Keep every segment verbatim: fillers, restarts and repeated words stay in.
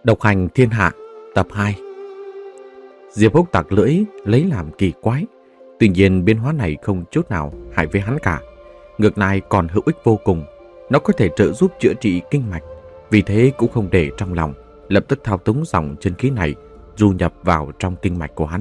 Độc hành thiên hạ tập hai. Diệp Húc tặc lưỡi lấy làm kỳ quái. Tuy nhiên biến hóa này không chút nào hại với hắn cả. Ngược lại còn hữu ích vô cùng. Nó có thể trợ giúp chữa trị kinh mạch. Vì thế cũng không để trong lòng, lập tức thao túng dòng chân khí này du nhập vào trong kinh mạch của hắn.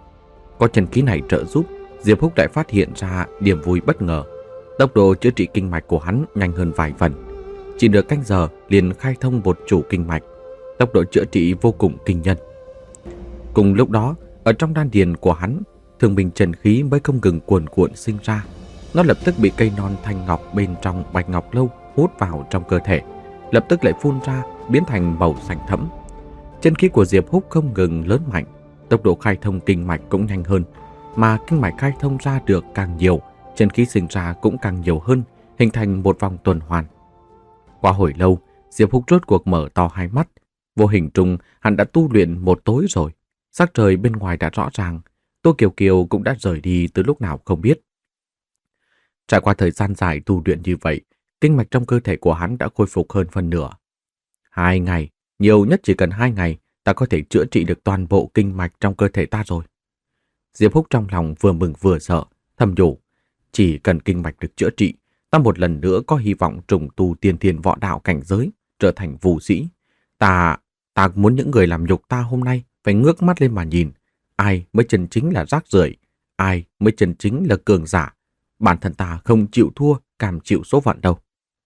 Có chân khí này trợ giúp, Diệp Húc lại phát hiện ra điểm vui bất ngờ. Tốc độ chữa trị kinh mạch của hắn nhanh hơn vài phần. Chỉ được canh giờ liền khai thông một chủ kinh mạch. Tốc độ chữa trị vô cùng kinh nhân. Cùng lúc đó, ở trong đan điền của hắn, thường bình chân khí mới không ngừng cuồn cuộn sinh ra. Nó lập tức bị cây non thanh ngọc bên trong bạch ngọc lâu hút vào trong cơ thể, lập tức lại phun ra biến thành màu xanh thẫm. Chân khí của Diệp Húc không ngừng lớn mạnh, tốc độ khai thông kinh mạch cũng nhanh hơn, mà kinh mạch khai thông ra được càng nhiều, chân khí sinh ra cũng càng nhiều hơn, hình thành một vòng tuần hoàn. Qua hồi lâu, Diệp Húc rốt cuộc mở to hai mắt. Vô hình trung hắn đã tu luyện một tối rồi. Sắc trời bên ngoài đã rõ ràng. Tô Kiều Kiều cũng đã rời đi từ lúc nào không biết. Trải qua thời gian dài tu luyện như vậy, kinh mạch trong cơ thể của hắn đã khôi phục hơn phần nửa. Hai ngày, nhiều nhất chỉ cần hai ngày, ta có thể chữa trị được toàn bộ kinh mạch trong cơ thể ta rồi. Diệp Húc trong lòng vừa mừng vừa sợ, thầm nhủ, chỉ cần kinh mạch được chữa trị, ta một lần nữa có hy vọng trùng tu tiên thiên võ đạo cảnh giới, trở thành vũ sĩ. Ta, ta muốn những người làm nhục ta hôm nay phải ngước mắt lên mà nhìn, ai mới chân chính là rác rưởi, ai mới chân chính là cường giả. Bản thân ta không chịu thua, cam chịu số phận đâu.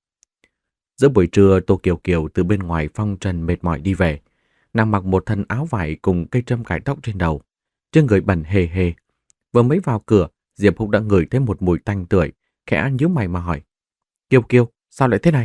Giữa buổi trưa, Tô Kiều Kiều từ bên ngoài phong trần mệt mỏi đi về. Nàng mặc một thân áo vải cùng cây trâm cài tóc trên đầu, trên người bẩn hề hề. Vừa mới vào cửa, Diệp Húc đã ngửi thấy một mùi tanh tưởi, khẽ nhíu mày mà hỏi: Kiều Kiều, sao lại thế này?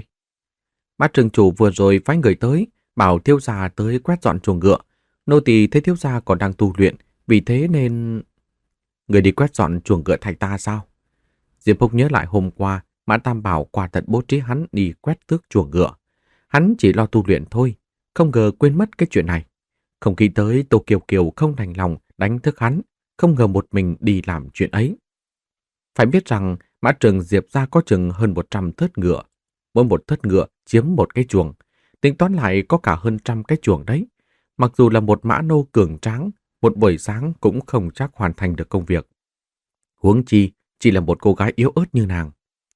Bát trường chủ vừa rồi phái người tới, bảo thiếu gia tới quét dọn chuồng ngựa. Nô tỳ thấy thiếu gia còn đang tu luyện, vì thế nên... Người đi quét dọn chuồng ngựa thay ta sao? Diệp Húc nhớ lại hôm qua, Mã Tam Bảo quả thật bố trí hắn đi quét tước chuồng ngựa. Hắn chỉ lo tu luyện thôi, không ngờ quên mất cái chuyện này. Không nghĩ tới Tô Kiều Kiều không đành lòng đánh thức hắn, không ngờ một mình đi làm chuyện ấy. Phải biết rằng Mã Trường Diệp gia có chừng hơn một trăm thớt ngựa. Mỗi một thớt ngựa chiếm một cái chuồng. Tính toán lại có cả hơn trăm cái chuồng đấy. Mặc dù là một mã nô cường tráng, một buổi sáng cũng không chắc hoàn thành được công việc. Huống chi chỉ là một cô gái yếu ớt như nàng.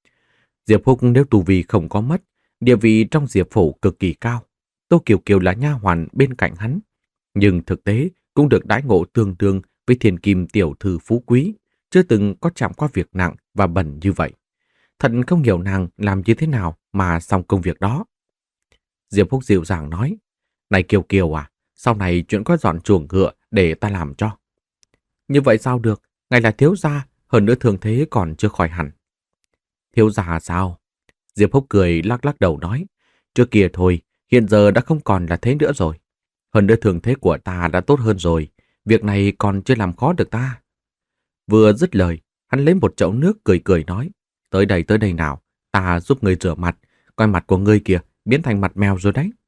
Diệp Húc nếu tu vi không có mất, địa vị trong Diệp phủ cực kỳ cao. Tô Kiều Kiều là nha hoàn bên cạnh hắn, nhưng thực tế cũng được đãi ngộ tương đương với thiên kim tiểu thư phú quý, chưa từng có chạm qua việc nặng và bẩn như vậy. Thật không hiểu nàng làm như thế nào mà xong công việc đó. Diệp Húc dịu dàng nói: Này Kiều Kiều à, sau này chuyện có dọn chuồng ngựa để ta làm cho. Như vậy sao được, ngài là thiếu gia, hơn nữa thường thế còn chưa khỏi hẳn. Thiếu gia sao? Diệp Húc cười lắc lắc đầu nói: Trước kia thôi, hiện giờ đã không còn là thế nữa rồi. Hơn nữa thường thế của ta đã tốt hơn rồi, việc này còn chưa làm khó được ta. Vừa dứt lời, hắn lấy một chậu nước cười cười nói: Tới đây tới đây nào, ta giúp ngươi rửa mặt, coi mặt của ngươi kìa, biến thành mặt mèo rồi đấy.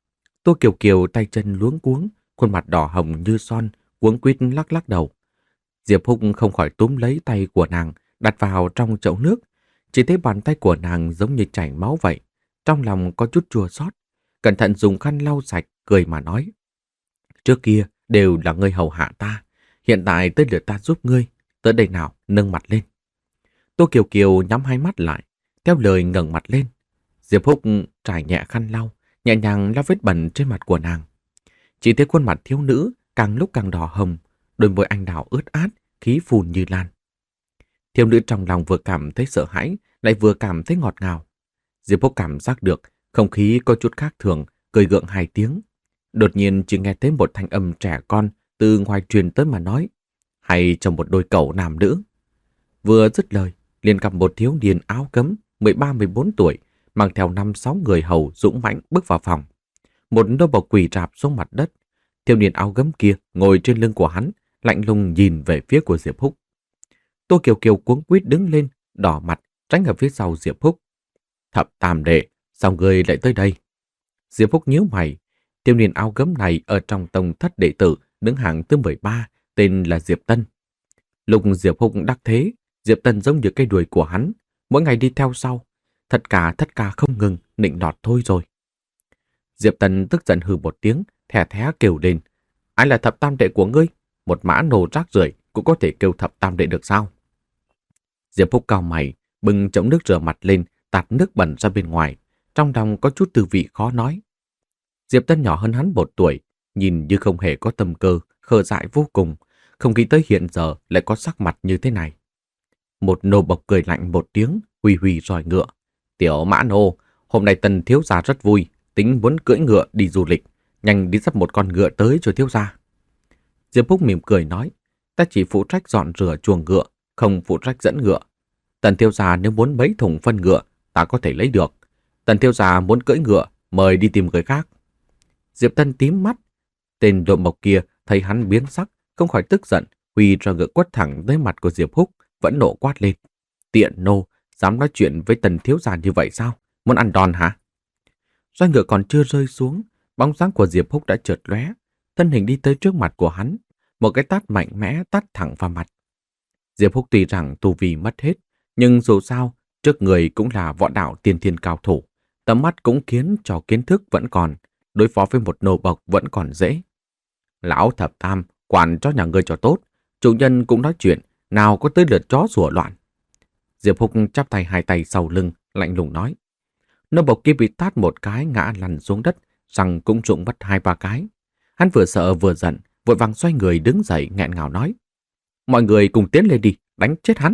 Tô Kiều Kiều tay chân luống cuống, khuôn mặt đỏ hồng như son, cuống quýt lắc lắc đầu. Diệp Húc không khỏi túm lấy tay của nàng, đặt vào trong chậu nước. Chỉ thấy bàn tay của nàng giống như chảy máu vậy. Trong lòng có chút chua xót, cẩn thận dùng khăn lau sạch, cười mà nói: Trước kia đều là ngươi hầu hạ ta, hiện tại tới lượt ta giúp ngươi, tới đây nào, nâng mặt lên. Tô Kiều Kiều nhắm hai mắt lại, theo lời ngẩng mặt lên. Diệp Húc trải nhẹ khăn lau, nhẹ nhàng lau vết bẩn trên mặt của nàng. Chỉ thấy khuôn mặt thiếu nữ càng lúc càng đỏ hồng, đôi môi anh đào ướt át, khí phùn như lan. Thiếu nữ trong lòng vừa cảm thấy sợ hãi, lại vừa cảm thấy ngọt ngào. Diệp Húc cảm giác được không khí có chút khác thường, cười gượng hai tiếng. Đột nhiên chỉ nghe thấy một thanh âm trẻ con từ ngoài truyền tới mà nói: Hay trong một đôi cẩu nam nữ. Vừa dứt lời, liền gặp một thiếu niên áo gấm mười ba mười bốn tuổi, mang theo năm sáu người hầu dũng mãnh bước vào phòng. Một đôi bọc quỳ rạp xuống mặt đất. Thiếu niên áo gấm kia ngồi trên lưng của hắn, lạnh lùng nhìn về phía của Diệp Húc. Tô Kiều Kiều cuống quýt đứng lên, đỏ mặt, tránh ở phía sau Diệp Húc. Thập tam đệ, sao ngươi lại tới đây? Diệp Húc nhíu mày. Thiếu niên áo gấm này ở trong tông thất đệ tử, đứng hạng thứ mười ba, tên là Diệp Tân. Lúc Diệp Húc đắc thế, Diệp Tân giống như cây đuôi của hắn, mỗi ngày đi theo sau. Tất cả tất cả không ngừng, nịnh nọt thôi rồi. Diệp Tân tức giận hừ một tiếng, thè thé kêu lên. Ai là thập tam đệ của ngươi? Một mã nô rác rưởi cũng có thể kêu thập tam đệ được sao? Diệp Phúc cau mày, bưng chậu nước rửa mặt lên, tạt nước bẩn ra bên ngoài. Trong lòng có chút tư vị khó nói. Diệp Tân nhỏ hơn hắn một tuổi, nhìn như không hề có tâm cơ, khờ dại vô cùng. Không nghĩ tới hiện giờ lại có sắc mặt như thế này. Một nô bộc cười lạnh một tiếng, huy huy roi ngựa. Tiểu mã nô, hôm nay Tần thiếu gia rất vui, tính muốn cưỡi ngựa đi du lịch. Nhanh đi dắt một con ngựa tới cho thiếu gia. Diệp Phúc mỉm cười nói, ta chỉ phụ trách dọn rửa chuồng ngựa, không phụ trách dẫn ngựa. Tần thiếu gia nếu muốn mấy thùng phân ngựa, ta có thể lấy được. Tần thiếu gia muốn cưỡi ngựa, mời đi tìm người khác. Diệp Tân tím mắt. Tên độn mộc kia thấy hắn biến sắc, không khỏi tức giận, huy ra ngựa quất thẳng tới mặt của Diệp Húc, vẫn nộ quát lên. Tiện nô, dám nói chuyện với Tần thiếu gia như vậy sao? Muốn ăn đòn hả? Roi ngựa còn chưa rơi xuống, bóng dáng của Diệp Húc đã chợt lóe, thân hình đi tới trước mặt của hắn, một cái tát mạnh mẽ tát thẳng vào mặt. Diệp Húc tuy rằng tu vi mất hết, nhưng dù sao, trước người cũng là võ đạo tiên thiên cao thủ, tầm mắt cũng khiến cho kiến thức vẫn còn, đối phó với một nô bộc vẫn còn dễ. Lão thập tam, quản cho nhà ngươi cho tốt, chủ nhân cũng nói chuyện, nào có tới lượt chó sủa loạn. Diệp Húc chắp tay hai tay sau lưng, lạnh lùng nói. Nô bộc kia bị tát một cái ngã lăn xuống đất, răng cũng rụng mất hai ba cái. Hắn vừa sợ vừa giận, vội vàng xoay người đứng dậy nghẹn ngào nói. Mọi người cùng tiến lên đi, đánh chết hắn.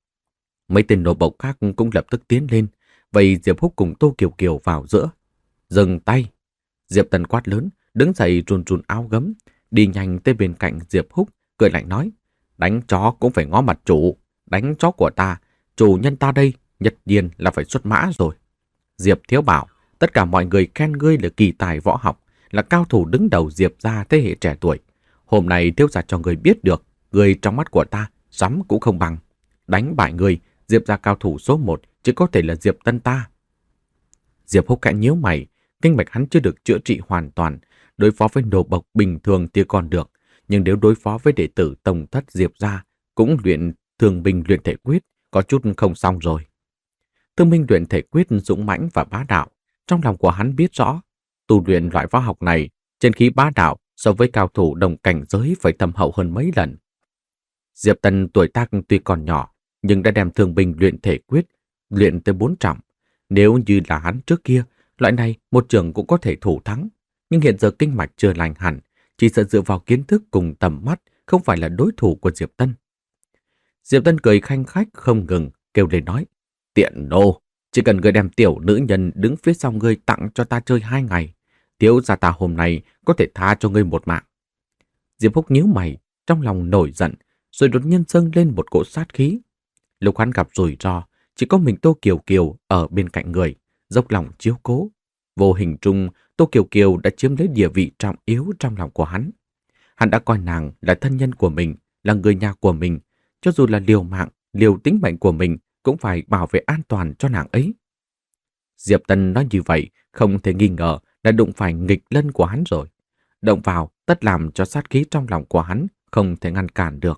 Mấy tên nô bộc khác cũng lập tức tiến lên, vậy Diệp Húc cùng Tô Kiều Kiều vào giữa. Dừng tay. Diệp Tân quát lớn, đứng dậy run run áo gấm, đi nhanh tới bên cạnh Diệp Húc, cười lạnh nói. Đánh chó cũng phải ngó mặt chủ, đánh chó của ta, chủ nhân ta đây, nhất nhiên là phải xuất mã rồi. Diệp Thiếu Bảo, tất cả mọi người khen ngươi là kỳ tài võ học, là cao thủ đứng đầu Diệp gia thế hệ trẻ tuổi. Hôm nay thiếu gia cho ngươi biết được, ngươi trong mắt của ta, rắm cũng không bằng. Đánh bại ngươi, Diệp gia cao thủ số một, chỉ có thể là Diệp Tân ta. Diệp Húc khẽ nhíu mày, kinh mạch hắn chưa được chữa trị hoàn toàn, đối phó với nô bộc bình thường thì còn được, nhưng nếu đối phó với đệ tử tông thất Diệp gia, cũng luyện thương binh luyện thể quyết, có chút không xong rồi. Thương binh luyện thể quyết dũng mãnh và bá đạo, trong lòng của hắn biết rõ, tu luyện loại võ học này, chân khí bá đạo so với cao thủ đồng cảnh giới phải thâm hậu hơn mấy lần. Diệp Tân tuổi tác tuy còn nhỏ, nhưng đã đem thương binh luyện thể quyết luyện tới bốn trọng. Nếu như là hắn trước kia, loại này một trường cũng có thể thủ thắng, nhưng hiện giờ kinh mạch chưa lành hẳn, chỉ sợ dựa vào kiến thức cùng tầm mắt không phải là đối thủ của Diệp Tân. Diệp Tân cười khanh khách không ngừng, kêu lên nói, tiện nô, chỉ cần ngươi đem tiểu nữ nhân đứng phía sau ngươi tặng cho ta chơi hai ngày, thiếu gia ta hôm nay có thể tha cho ngươi một mạng. Diệp Húc nhíu mày, trong lòng nổi giận, rồi đột nhiên dâng lên một cỗ sát khí. Lúc hắn gặp rủi ro, chỉ có mình Tô Kiều Kiều ở bên cạnh người, dốc lòng chiếu cố. Vô hình trung, Tô Kiều Kiều đã chiếm lấy địa vị trọng yếu trong lòng của hắn. Hắn đã coi nàng là thân nhân của mình, là người nhà của mình, cho dù là liều mạng, liều tính mệnh của mình cũng phải bảo vệ an toàn cho nàng ấy. Diệp Tân nói như vậy, không thể nghi ngờ là đụng phải nghịch lân của hắn rồi. Động vào tất làm cho sát khí trong lòng của hắn không thể ngăn cản được.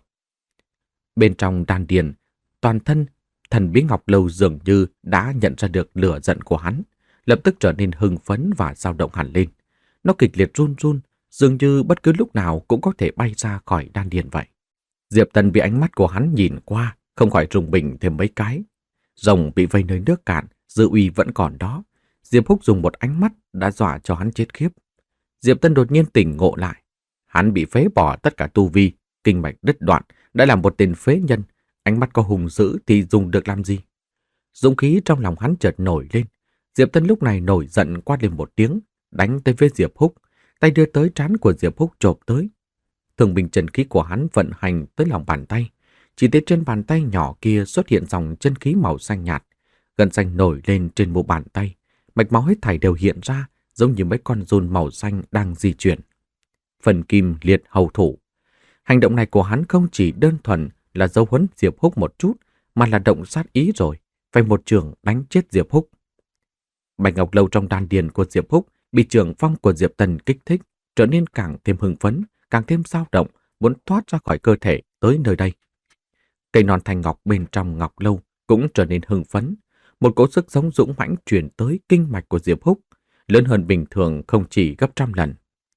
Bên trong đan điền, toàn thân thần bí ngọc lâu dường như đã nhận ra được lửa giận của hắn, lập tức trở nên hưng phấn và dao động hẳn lên. Nó kịch liệt run run, dường như bất cứ lúc nào cũng có thể bay ra khỏi đan điền vậy. Diệp Tân bị ánh mắt của hắn nhìn qua, không khỏi rùng mình thêm mấy cái. Rồng bị vây nơi nước cạn, dư uy vẫn còn đó. Diệp Húc dùng một ánh mắt đã dọa cho hắn chết khiếp. Diệp Tân đột nhiên tỉnh ngộ lại. Hắn bị phế bỏ tất cả tu vi, kinh mạch đứt đoạn, đã là một tên phế nhân. Ánh mắt có hùng dữ thì dùng được làm gì? Dũng khí trong lòng hắn chợt nổi lên. Diệp Tân lúc này nổi giận quát lên một tiếng, đánh tới với Diệp Húc, tay đưa tới trán của Diệp Húc chộp tới. Thường bình chân khí của hắn vận hành tới lòng bàn tay, chỉ thấy trên bàn tay nhỏ kia xuất hiện dòng chân khí màu xanh nhạt, gân xanh nổi lên trên mu bàn tay, mạch máu hết thảy đều hiện ra, giống như mấy con giun màu xanh đang di chuyển. Phần kim liệt hầu thủ. Hành động này của hắn không chỉ đơn thuần là dấu huấn Diệp Húc một chút, mà là động sát ý rồi, phải một trường đánh chết Diệp Húc. Bạch ngọc lâu trong đan điền của Diệp Húc bị trường phong của Diệp Tân kích thích, trở nên càng thêm hưng phấn, càng thêm dao động, muốn thoát ra khỏi cơ thể tới nơi đây. Cây non thanh ngọc bên trong ngọc lâu cũng trở nên hưng phấn, một cỗ sức sống dũng mãnh truyền tới kinh mạch của Diệp Húc. lớn hơn bình thường không chỉ gấp trăm lần.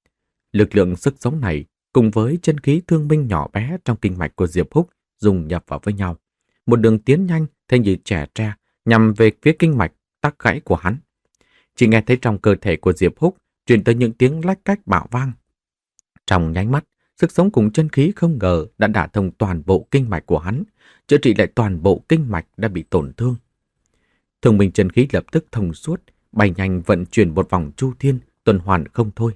Lực lượng sức sống này cùng với chân khí thương minh nhỏ bé trong kinh mạch của Diệp Húc dùng nhập vào với nhau. Một đường tiến nhanh thế như trẻ tre nhằm về phía kinh mạch tắc gãy của hắn. Chỉ nghe thấy trong cơ thể của Diệp Húc truyền tới những tiếng lách cách bạo vang. Trong nháy mắt, sức sống cùng chân khí không ngờ đã đả thông toàn bộ kinh mạch của hắn, chữa trị lại toàn bộ kinh mạch đã bị tổn thương. Thương minh chân khí lập tức thông suốt, bay nhanh vận chuyển một vòng chu thiên, tuần hoàn không thôi.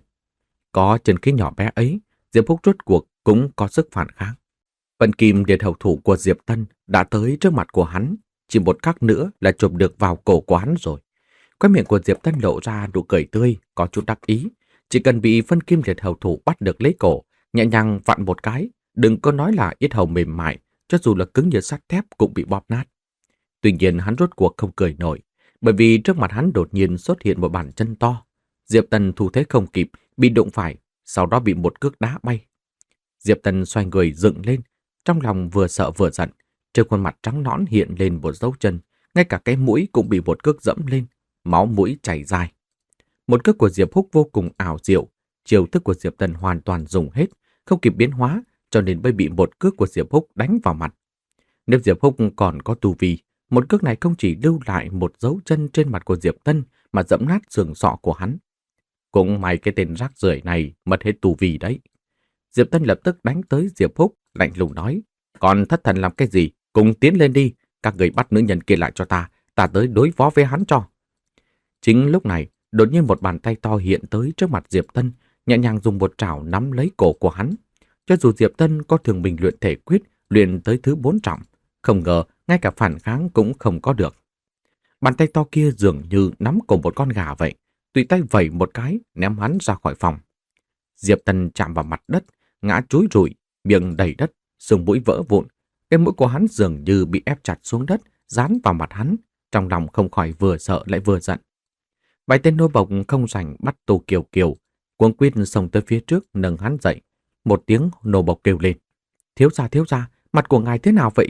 Có chân khí nhỏ bé ấy, Diệp Húc rốt cuộc cũng có sức phản kháng. Vận kim liệt hầu thủ của Diệp Tân đã tới trước mặt của hắn, chỉ một khắc nữa là chụp được vào cổ của hắn rồi. Khóe miệng của Diệp Tân lộ ra nụ cười tươi, có chút đắc ý. Chỉ cần bị phân kim liệt hầu thủ bắt được lấy cổ, nhẹ nhàng vặn một cái, đừng có nói là yết hầu mềm mại, cho dù là cứng như sắt thép cũng bị bóp nát. Tuy nhiên hắn rốt cuộc không cười nổi, bởi vì trước mặt hắn đột nhiên xuất hiện một bàn chân to. Diệp Tân thủ thế không kịp, bị đụng phải, sau đó bị một cước đá bay. Diệp Tân xoay người dựng lên, trong lòng vừa sợ vừa giận, trên khuôn mặt trắng nõn hiện lên một dấu chân, ngay cả cái mũi cũng bị một cước dẫm lên, máu mũi chảy dài. Một cước của Diệp Húc vô cùng ảo diệu, chiêu thức của Diệp Tân hoàn toàn dùng hết, không kịp biến hóa, cho nên mới bị một cước của Diệp Húc đánh vào mặt. Nếu Diệp Húc còn có tu vi, một cước này không chỉ lưu lại một dấu chân trên mặt của Diệp Tân mà dẫm nát xương sọ của hắn. Cũng may cái tên rác rưởi này mất hết tu vi đấy. Diệp Tân lập tức đánh tới Diệp Húc, lạnh lùng nói: "Còn thất thần làm cái gì? Cùng tiến lên đi, các người bắt nữ nhân kia lại cho ta, ta tới đối phó với hắn cho." Chính lúc này, đột nhiên một bàn tay to hiện tới trước mặt Diệp Tân, nhẹ nhàng dùng một trảo nắm lấy cổ của hắn. Cho dù Diệp Tân có thường mình luyện thể quyết, luyện tới thứ bốn trọng, không ngờ ngay cả phản kháng cũng không có được. Bàn tay to kia dường như nắm cổ một con gà vậy, tùy tay vẩy một cái, ném hắn ra khỏi phòng. Diệp Tân chạm vào mặt đất, ngã chúi rụi, miệng đầy đất, xương mũi vỡ vụn. Cái mũi của hắn dường như bị ép chặt xuống đất, dán vào mặt hắn, trong lòng không khỏi vừa sợ lại vừa giận. Vài tên nô bộc không rảnh bắt Tô Kiều Kiều, cuống quýt xông tới phía trước nâng hắn dậy. Một tiếng nô bộc kêu lên: "Thiếu gia, thiếu gia, mặt của ngài thế nào vậy?"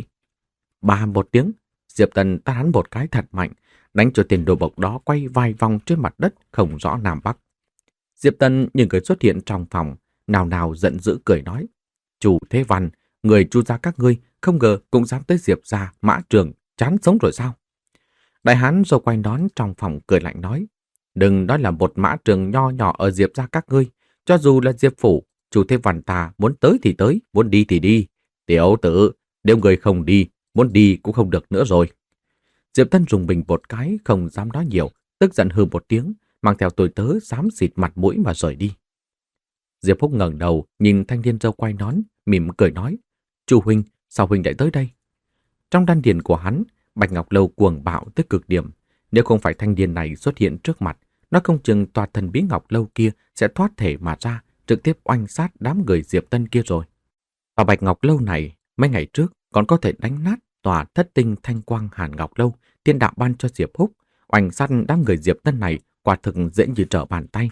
Ba một tiếng, Diệp Tân tát hắn một cái thật mạnh, đánh cho tên nô bộc đó quay vài vòng trên mặt đất không rõ nam bắc. Diệp Tân nhìn người xuất hiện trong phòng, nào nào giận dữ cười nói: "Chủ Thế Văn, người Chu gia các ngươi không ngờ cũng dám tới Diệp gia, Mã Trường, chán sống rồi sao?" Đại hán rồi quay nón trong phòng cười lạnh nói: "Đừng nói là một Mã Trường nho nhỏ ở Diệp gia các ngươi, cho dù là Diệp phủ, Chủ Thế Văn ta muốn tới thì tới, muốn đi thì đi. Tiểu tử, nếu người không đi, muốn đi cũng không được nữa rồi." Diệp Tân dùng bình một cái, không dám nói nhiều, tức giận hừ một tiếng, mang theo tôi tớ xám xịt mặt mũi mà rời đi. Diệp Húc ngẩng đầu nhìn thanh niên râu quai nón, mỉm cười nói: "Chu huynh, sao huynh lại tới đây?" Trong đan điền của hắn, Bạch Ngọc Lâu cuồng bạo tới cực điểm. Nếu không phải thanh niên này xuất hiện trước mặt, nó không chừng tòa thần bí Ngọc Lâu kia sẽ thoát thể mà ra, trực tiếp oanh sát đám người Diệp Tân kia rồi. Và Bạch Ngọc Lâu này, mấy ngày trước còn có thể đánh nát tòa thất tinh thanh quang Hàn Ngọc Lâu, tiên đạo ban cho Diệp Húc, oanh sát đám người Diệp Tân này quả thực dễ như trở bàn tay.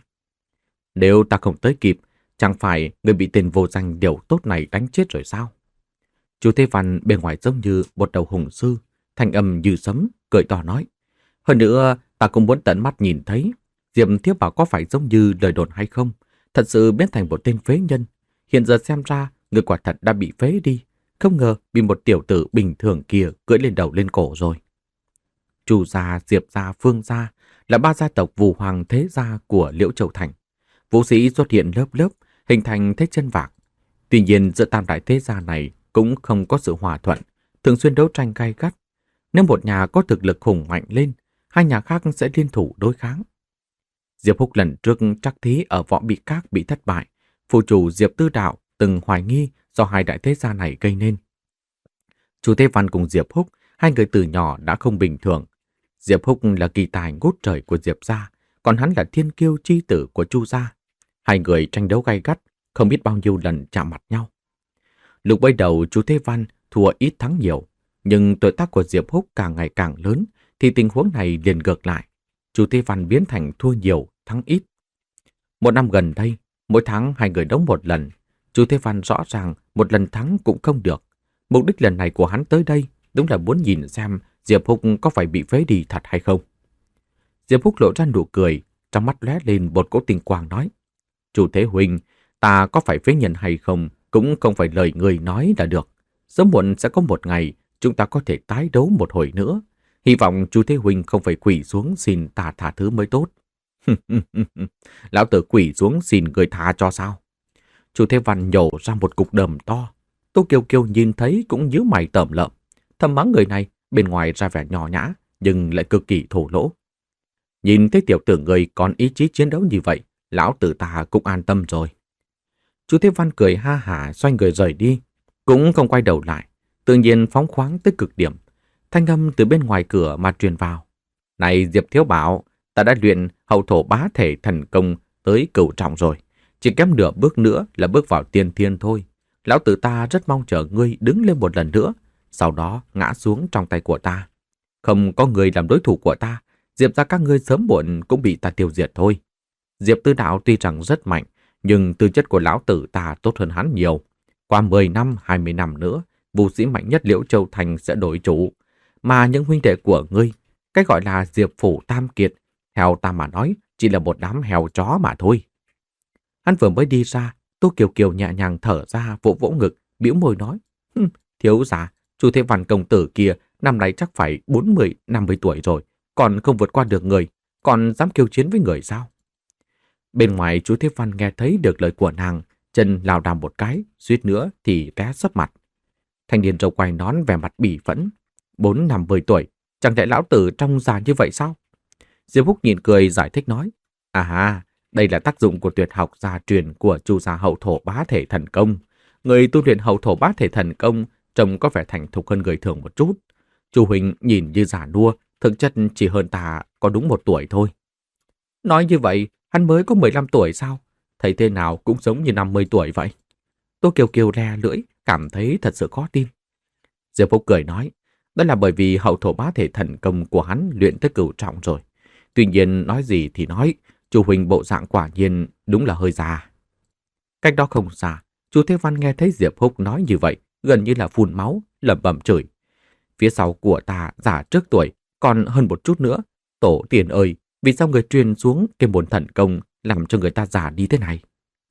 Nếu ta không tới kịp, chẳng phải người bị tên vô danh điều tốt này đánh chết rồi sao? Chu Thế Văn bên ngoài giống như một đầu hùng sư, thanh âm như sấm, cười to nói: "Hơn nữa, ta cũng muốn tận mắt nhìn thấy Diệp Thiếu Bảo có phải giống như lời đồn hay không, thật sự biến thành một tên phế nhân. Hiện giờ xem ra, người quả thật đã bị phế đi, không ngờ bị một tiểu tử bình thường kia cưỡi lên đầu lên cổ rồi." Chu gia, Diệp gia, Phương gia là ba gia tộc vù hoàng thế gia của Liễu Châu Thành. Vũ sĩ xuất hiện lớp lớp, hình thành thế chân vạc. Tuy nhiên giữa tam đại thế gia này cũng không có sự hòa thuận, thường xuyên đấu tranh gay gắt. Nếu một nhà có thực lực hùng mạnh lên, hai nhà khác sẽ liên thủ đối kháng. Diệp Húc lần trước trắc thí ở Võ Bị Các bị thất bại, phụ chủ Diệp Tư Đạo từng hoài nghi do hai đại thế gia này gây nên. Chu Thế Văn cùng Diệp Húc, hai người từ nhỏ đã không bình thường. Diệp Húc là kỳ tài ngút trời của Diệp gia, còn hắn là thiên kiêu chi tử của Chu gia. Hai người tranh đấu gay gắt, không biết bao nhiêu lần chạm mặt nhau. Lúc bắt đầu Chu Thế Văn thua ít thắng nhiều, nhưng tuổi tác của Diệp Húc càng ngày càng lớn, thì tình huống này liền ngược lại. Chu Thế Văn biến thành thua nhiều, thắng ít. Một năm gần đây, mỗi tháng hai người đấu một lần. Chu Thế Văn rõ ràng một lần thắng cũng không được. Mục đích lần này của hắn tới đây đúng là muốn nhìn xem Diệp Húc có phải bị phế đi thật hay không. Diệp Húc lộ ra nụ cười, trong mắt lóe lên một cỗ tinh quang nói: Chu Thế Huynh, ta có phải phế nhân hay không cũng không phải lời người nói là được. Sớm muộn sẽ có một ngày chúng ta có thể tái đấu một hồi nữa. Hy vọng Chu Thế Huynh không phải quỳ xuống xin ta tha thứ mới tốt. Lão tử quỳ xuống xin người tha cho sao? Chu Thế Văn nhổ ra một cục đờm to. Tô Kiều Kiều nhìn thấy cũng nhíu mày tởm lợm, thầm mắng người này bên ngoài ra vẻ nhỏ nhã nhưng lại cực kỳ thô lỗ. Nhìn thấy tiểu tử người còn ý chí chiến đấu như vậy, lão tử ta cũng an tâm rồi. Chu Thế Văn cười ha hả xoay người rời đi, cũng không quay đầu lại, tự nhiên phóng khoáng tới cực điểm. Thanh âm từ bên ngoài cửa mà truyền vào: Này Diệp Thiếu Bảo, ta đã luyện hậu thổ bá thể thần công tới cửu trọng rồi, chỉ kém nửa bước nữa là bước vào tiên thiên thôi. Lão tử ta rất mong chờ ngươi đứng lên một lần nữa, sau đó ngã xuống trong tay của ta. Không có người làm đối thủ của ta, Diệp ra các ngươi sớm muộn cũng bị ta tiêu diệt thôi. Diệp Tư Đạo tuy rằng rất mạnh, nhưng tư chất của lão tử ta tốt hơn hắn nhiều. Qua mười năm, hai mươi năm nữa, vũ sĩ mạnh nhất Liễu Châu Thành sẽ đổi chủ. Mà những huynh đệ của ngươi, cái gọi là Diệp Phủ Tam Kiệt, theo ta mà nói, chỉ là một đám heo chó mà thôi. Hắn vừa mới đi ra, Tô Kiều Kiều nhẹ nhàng thở ra, vỗ vỗ ngực, bĩu môi nói: Thiếu gia, Chu Thế Văn công tử kia năm nay chắc phải bốn mươi, năm mươi tuổi rồi, còn không vượt qua được người, còn dám kêu chiến với người sao? Bên ngoài Chu Thế Văn nghe thấy được lời của nàng, chân lảo đảo một cái, suýt nữa thì té sấp mặt. Thanh niên râu quai nón vẻ mặt bỉ phẫn: Bốn năm mươi tuổi, chẳng lẽ lão tử trông già như vậy sao? Diệp Húc nhìn cười giải thích nói: À ha, đây là tác dụng của tuyệt học gia truyền của Chu gia hậu thổ bá thể thần công. Người tu luyện hậu thổ bá thể thần công trông có vẻ thành thục hơn người thường một chút. Chu huynh nhìn như già nua, thực chất chỉ hơn ta có đúng một tuổi thôi. Nói như vậy, hắn mới có mười lăm tuổi sao? Thấy thế nào cũng giống như năm mươi tuổi vậy. Tô Kiều Kiều le lưỡi, cảm thấy thật sự khó tin. Diệp Phúc cười nói: Đó là bởi vì hậu thổ bá thể thần công của hắn luyện tới cửu trọng rồi. Tuy nhiên nói gì thì nói, Chu huynh bộ dạng quả nhiên đúng là hơi già. Cách đó không xa, Chu Thế Văn nghe thấy Diệp Húc nói như vậy, gần như là phun máu, lẩm bẩm chửi: Phía sau của ta già trước tuổi, còn hơn một chút nữa. Tổ tiên ơi, vì sao người truyền xuống cái môn thần công làm cho người ta già đi thế này?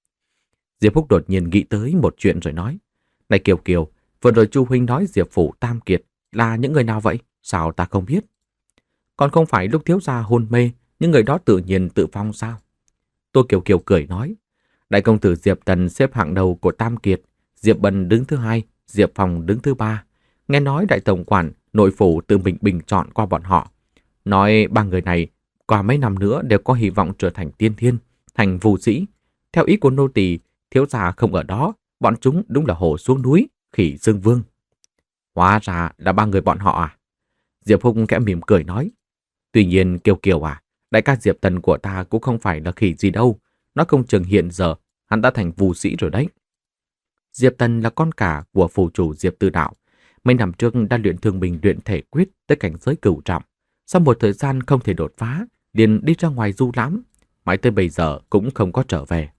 Diệp Húc đột nhiên nghĩ tới một chuyện rồi nói: Này Kiều Kiều, vừa rồi Chu huynh nói Diệp Phủ Tam Kiệt là những người nào vậy? Sao ta không biết? Còn không phải lúc thiếu gia hôn mê, những người đó tự nhiên tự phong sao? Tô Kiều Kiều cười nói: Đại công tử Diệp Tần xếp hạng đầu của Tam Kiệt, Diệp Bân đứng thứ hai, Diệp Phong đứng thứ ba. Nghe nói đại tổng quản, nội phủ tự mình bình chọn qua bọn họ. Nói ba người này qua mấy năm nữa đều có hy vọng trở thành tiên thiên, thành vũ sĩ. Theo ý của nô tỳ, thiếu gia không ở đó, bọn chúng đúng là hổ xuống núi, khỉ dương vương. Hóa ra là ba người bọn họ à? Diệp Húc kẽ mỉm cười nói: Tuy nhiên Kiều Kiều à, đại ca Diệp Tần của ta cũng không phải là khỉ gì đâu. Nó không chừng hiện giờ hắn đã thành vũ sĩ rồi đấy. Diệp Tần là con cả của phủ chủ Diệp Tư Đạo. Mấy năm trước đã luyện thương binh luyện thể quyết tới cảnh giới cửu trọng. Sau một thời gian không thể đột phá, liền đi ra ngoài du lãm, mãi tới bây giờ cũng không có trở về.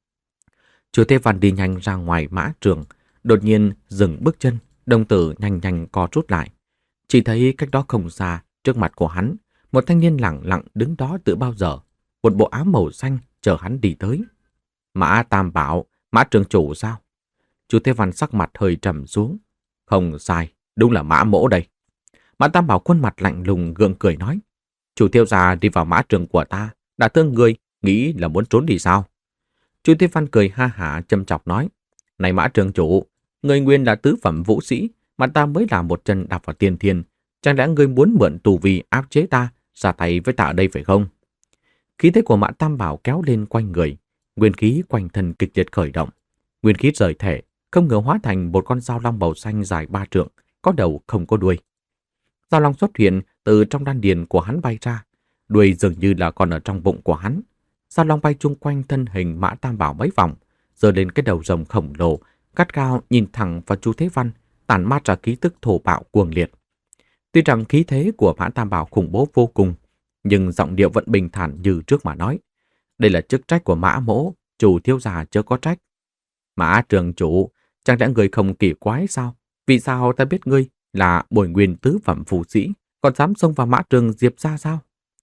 Chu Thế Văn đi nhanh ra ngoài mã trường, đột nhiên dừng bước chân, đồng tử nhanh nhanh co rút lại. Chỉ thấy cách đó không xa, trước mặt của hắn, một thanh niên lẳng lặng đứng đó từ bao giờ, một bộ áo màu xanh chờ hắn đi tới. Mã Tam Bảo, Mã trường chủ sao? Chu Thế Văn sắc mặt hơi trầm xuống. Không sai, đúng là Mã Mỗ đây. Mã Tam Bảo khuôn mặt lạnh lùng gượng cười nói: Chủ thiếu gia đi vào mã trường của ta, đã thương người, nghĩ là muốn trốn đi sao? Chu Thế Văn cười ha hả châm chọc nói: Này Mã trường chủ, người nguyên là tứ phẩm vũ sĩ, mà ta mới là một chân đạp vào tiên thiên, chẳng lẽ ngươi muốn mượn tù vì áp chế ta, ra tay với ta ở đây phải không? Khí thế của Mã Tam Bảo kéo lên quanh người, nguyên khí quanh thân kịch liệt khởi động. Nguyên khí rời thể, không ngờ hóa thành một con dao long màu xanh dài ba trượng, có đầu không có đuôi. Dao long xuất hiện từ trong đan điền của hắn bay ra, đuôi dường như là còn ở trong bụng của hắn. Dao long bay chung quanh thân hình Mã Tam Bảo mấy vòng, giơ lên cái đầu rồng khổng lồ, gắt gao nhìn thẳng vào Chu Thế Văn, tản mát ra khí tức thô bạo cuồng liệt. Tuy rằng khí thế của Mã Tam Bảo khủng bố vô cùng, nhưng giọng điệu vẫn bình thản như trước mà nói: Đây là chức trách của Mã Mỗ, chủ thiếu gia chớ có trách. Mã trường chủ, chẳng lẽ người không kỳ quái sao? Vì sao ta biết ngươi là bồi nguyên tứ phẩm phù sĩ, còn dám xông vào mã trường Diệp gia sao?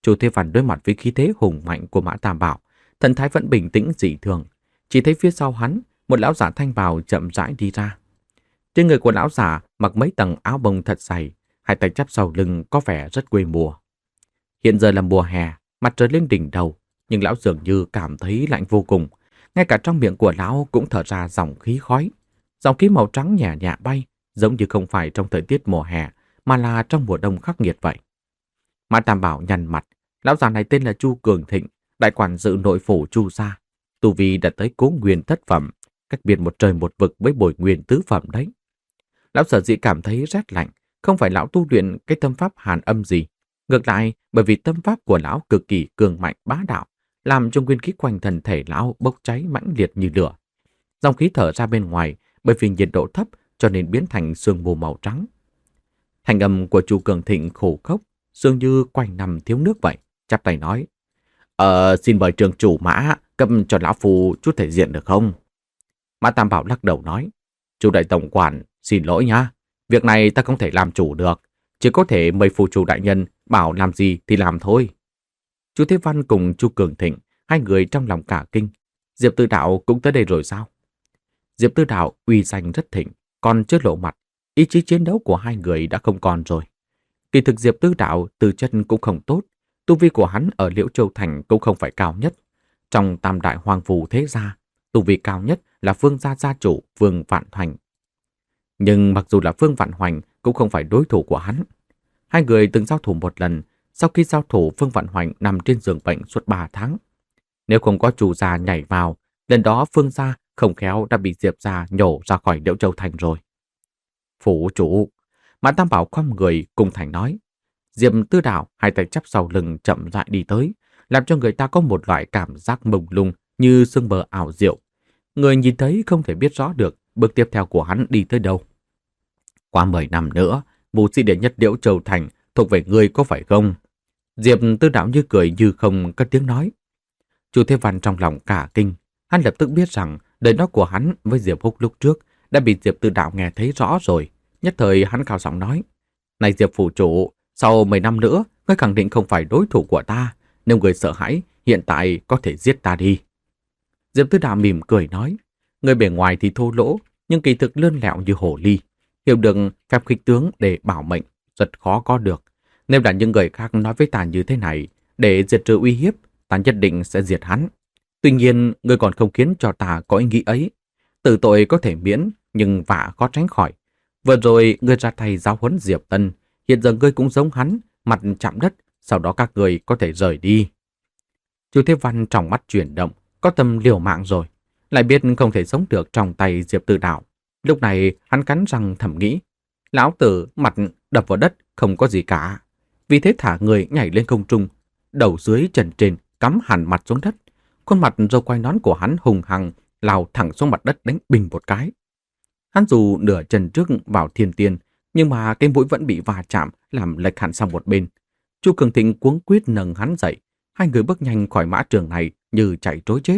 Chu Thế Văn đối mặt với khí thế hùng mạnh của Mã Tam Bảo, thần thái vẫn bình tĩnh dị thường. Chỉ thấy phía sau hắn, một lão giả thanh bào chậm rãi đi ra. Trên người của lão giả mặc mấy tầng áo bông thật dày, hai tay chắp sau lưng có vẻ rất quê mùa. Hiện giờ là mùa hè, mặt trời lên đỉnh đầu, nhưng lão dường như cảm thấy lạnh vô cùng. Ngay cả trong miệng của lão cũng thở ra dòng khí khói. Dòng khí màu trắng nhẹ nhẹ bay, giống như không phải trong thời tiết mùa hè, mà là trong mùa đông khắc nghiệt vậy. Mã Tam Bảo nhăn mặt, lão già này tên là Chu Cường Thịnh, đại quản sự nội phủ Chu gia. Tu vi đã tới Cố Nguyên thất phẩm, cách biệt một trời một vực với Bồi Nguyên tứ phẩm đấy. Lão sở dĩ cảm thấy rét lạnh, không phải lão tu luyện cái tâm pháp hàn âm gì. Ngược lại, bởi vì tâm pháp của lão cực kỳ cường mạnh bá đạo, làm cho nguyên khí quanh thân thể lão bốc cháy mãnh liệt như lửa. Dòng khí thở ra bên ngoài, bởi vì nhiệt độ thấp cho nên biến thành sương mù màu trắng. Thanh âm của Chu Cường Thịnh khổ khốc, dường như quanh nằm thiếu nước vậy, chắp tay nói: Ờ, xin mời trường chủ Mã cấp cho lão phu chút thể diện được không? Mã Tam Bảo lắc đầu nói: Chủ đại tổng quản, xin lỗi nhá, việc này ta không thể làm chủ được, chỉ có thể mời phù chủ đại nhân bảo làm gì thì làm thôi. Chu Thế Văn cùng Chu Cường Thịnh, hai người trong lòng cả kinh. Diệp Tư Đạo cũng tới đây rồi sao? Diệp Tư Đạo uy danh rất thịnh, còn chưa lộ mặt, ý chí chiến đấu của hai người đã không còn rồi. Kỳ thực Diệp Tư Đạo từ chân cũng không tốt, tu vi của hắn ở Liễu Châu Thành cũng không phải cao nhất. Trong tam đại hoàng phủ thế gia, tu vi cao nhất là Phương gia gia chủ Vương Vạn Hoành. Nhưng mặc dù là Vương Vạn Hoành cũng không phải đối thủ của hắn. Hai người từng giao thủ một lần, sau khi giao thủ Vương Vạn Hoành nằm trên giường bệnh suốt ba tháng. Nếu không có chủ gia nhảy vào, lần đó Phương gia không khéo đã bị Diệp gia nhổ ra khỏi Liễu Châu Thành rồi. Phủ chủ, Mã Tam Bảo khom người cùng thành nói. Diệp Tư Đạo hai tay chắp sau lưng chậm rãi đi tới, làm cho người ta có một loại cảm giác mông lung như sương mờ ảo diệu. Người nhìn thấy không thể biết rõ được bước tiếp theo của hắn đi tới đâu. Qua mười năm nữa, vũ sĩ đệ nhất Liễu Châu Thành thuộc về ngươi có phải không? Diệp Tư Đạo như cười như không cất tiếng nói. Chu Thế Văn trong lòng cả kinh, hắn lập tức biết rằng lời nói của hắn với Diệp Húc lúc trước đã bị Diệp Tư Đạo nghe thấy rõ rồi. Nhất thời hắn cao giọng nói: Này Diệp phủ chủ, sau mười năm nữa, ngươi khẳng định không phải đối thủ của ta. Nếu ngươi sợ hãi, hiện tại có thể giết ta đi. Diệp Tư Đạo mỉm cười nói: Người bề ngoài thì thô lỗ, nhưng kỳ thực lươn lẹo như hổ ly. Hiểu được phép khích tướng để bảo mệnh, rất khó có được. Nếu là những người khác nói với ta như thế này, để diệt trừ uy hiếp, ta nhất định sẽ diệt hắn. Tuy nhiên, ngươi còn không khiến cho ta có ý nghĩ ấy. Tử tội có thể miễn, nhưng vạ khó tránh khỏi. Vừa rồi, ngươi ra tay giáo huấn Diệp Tân, hiện giờ ngươi cũng giống hắn, mặt chạm đất, sau đó các người có thể rời đi. Chu Thế Văn trong mắt chuyển động, có tâm liều mạng rồi, lại biết không thể sống được trong tay Diệp Tư Đạo. Lúc này hắn cắn răng thầm nghĩ, lão tử mặt đập vào đất không có gì cả. Vì thế thả người nhảy lên không trung, đầu dưới chân trên cắm hẳn mặt xuống đất. Khuôn mặt râu quai nón của hắn hùng hằng lao thẳng xuống mặt đất đánh bình một cái. Hắn dù nửa chân trước vào thiên tiên, nhưng mà cái mũi vẫn bị va chạm làm lệch hẳn sang một bên. Chu Cường Thịnh cuống quýt nâng hắn dậy, hai người bước nhanh khỏi mã trường này như chạy trối chết.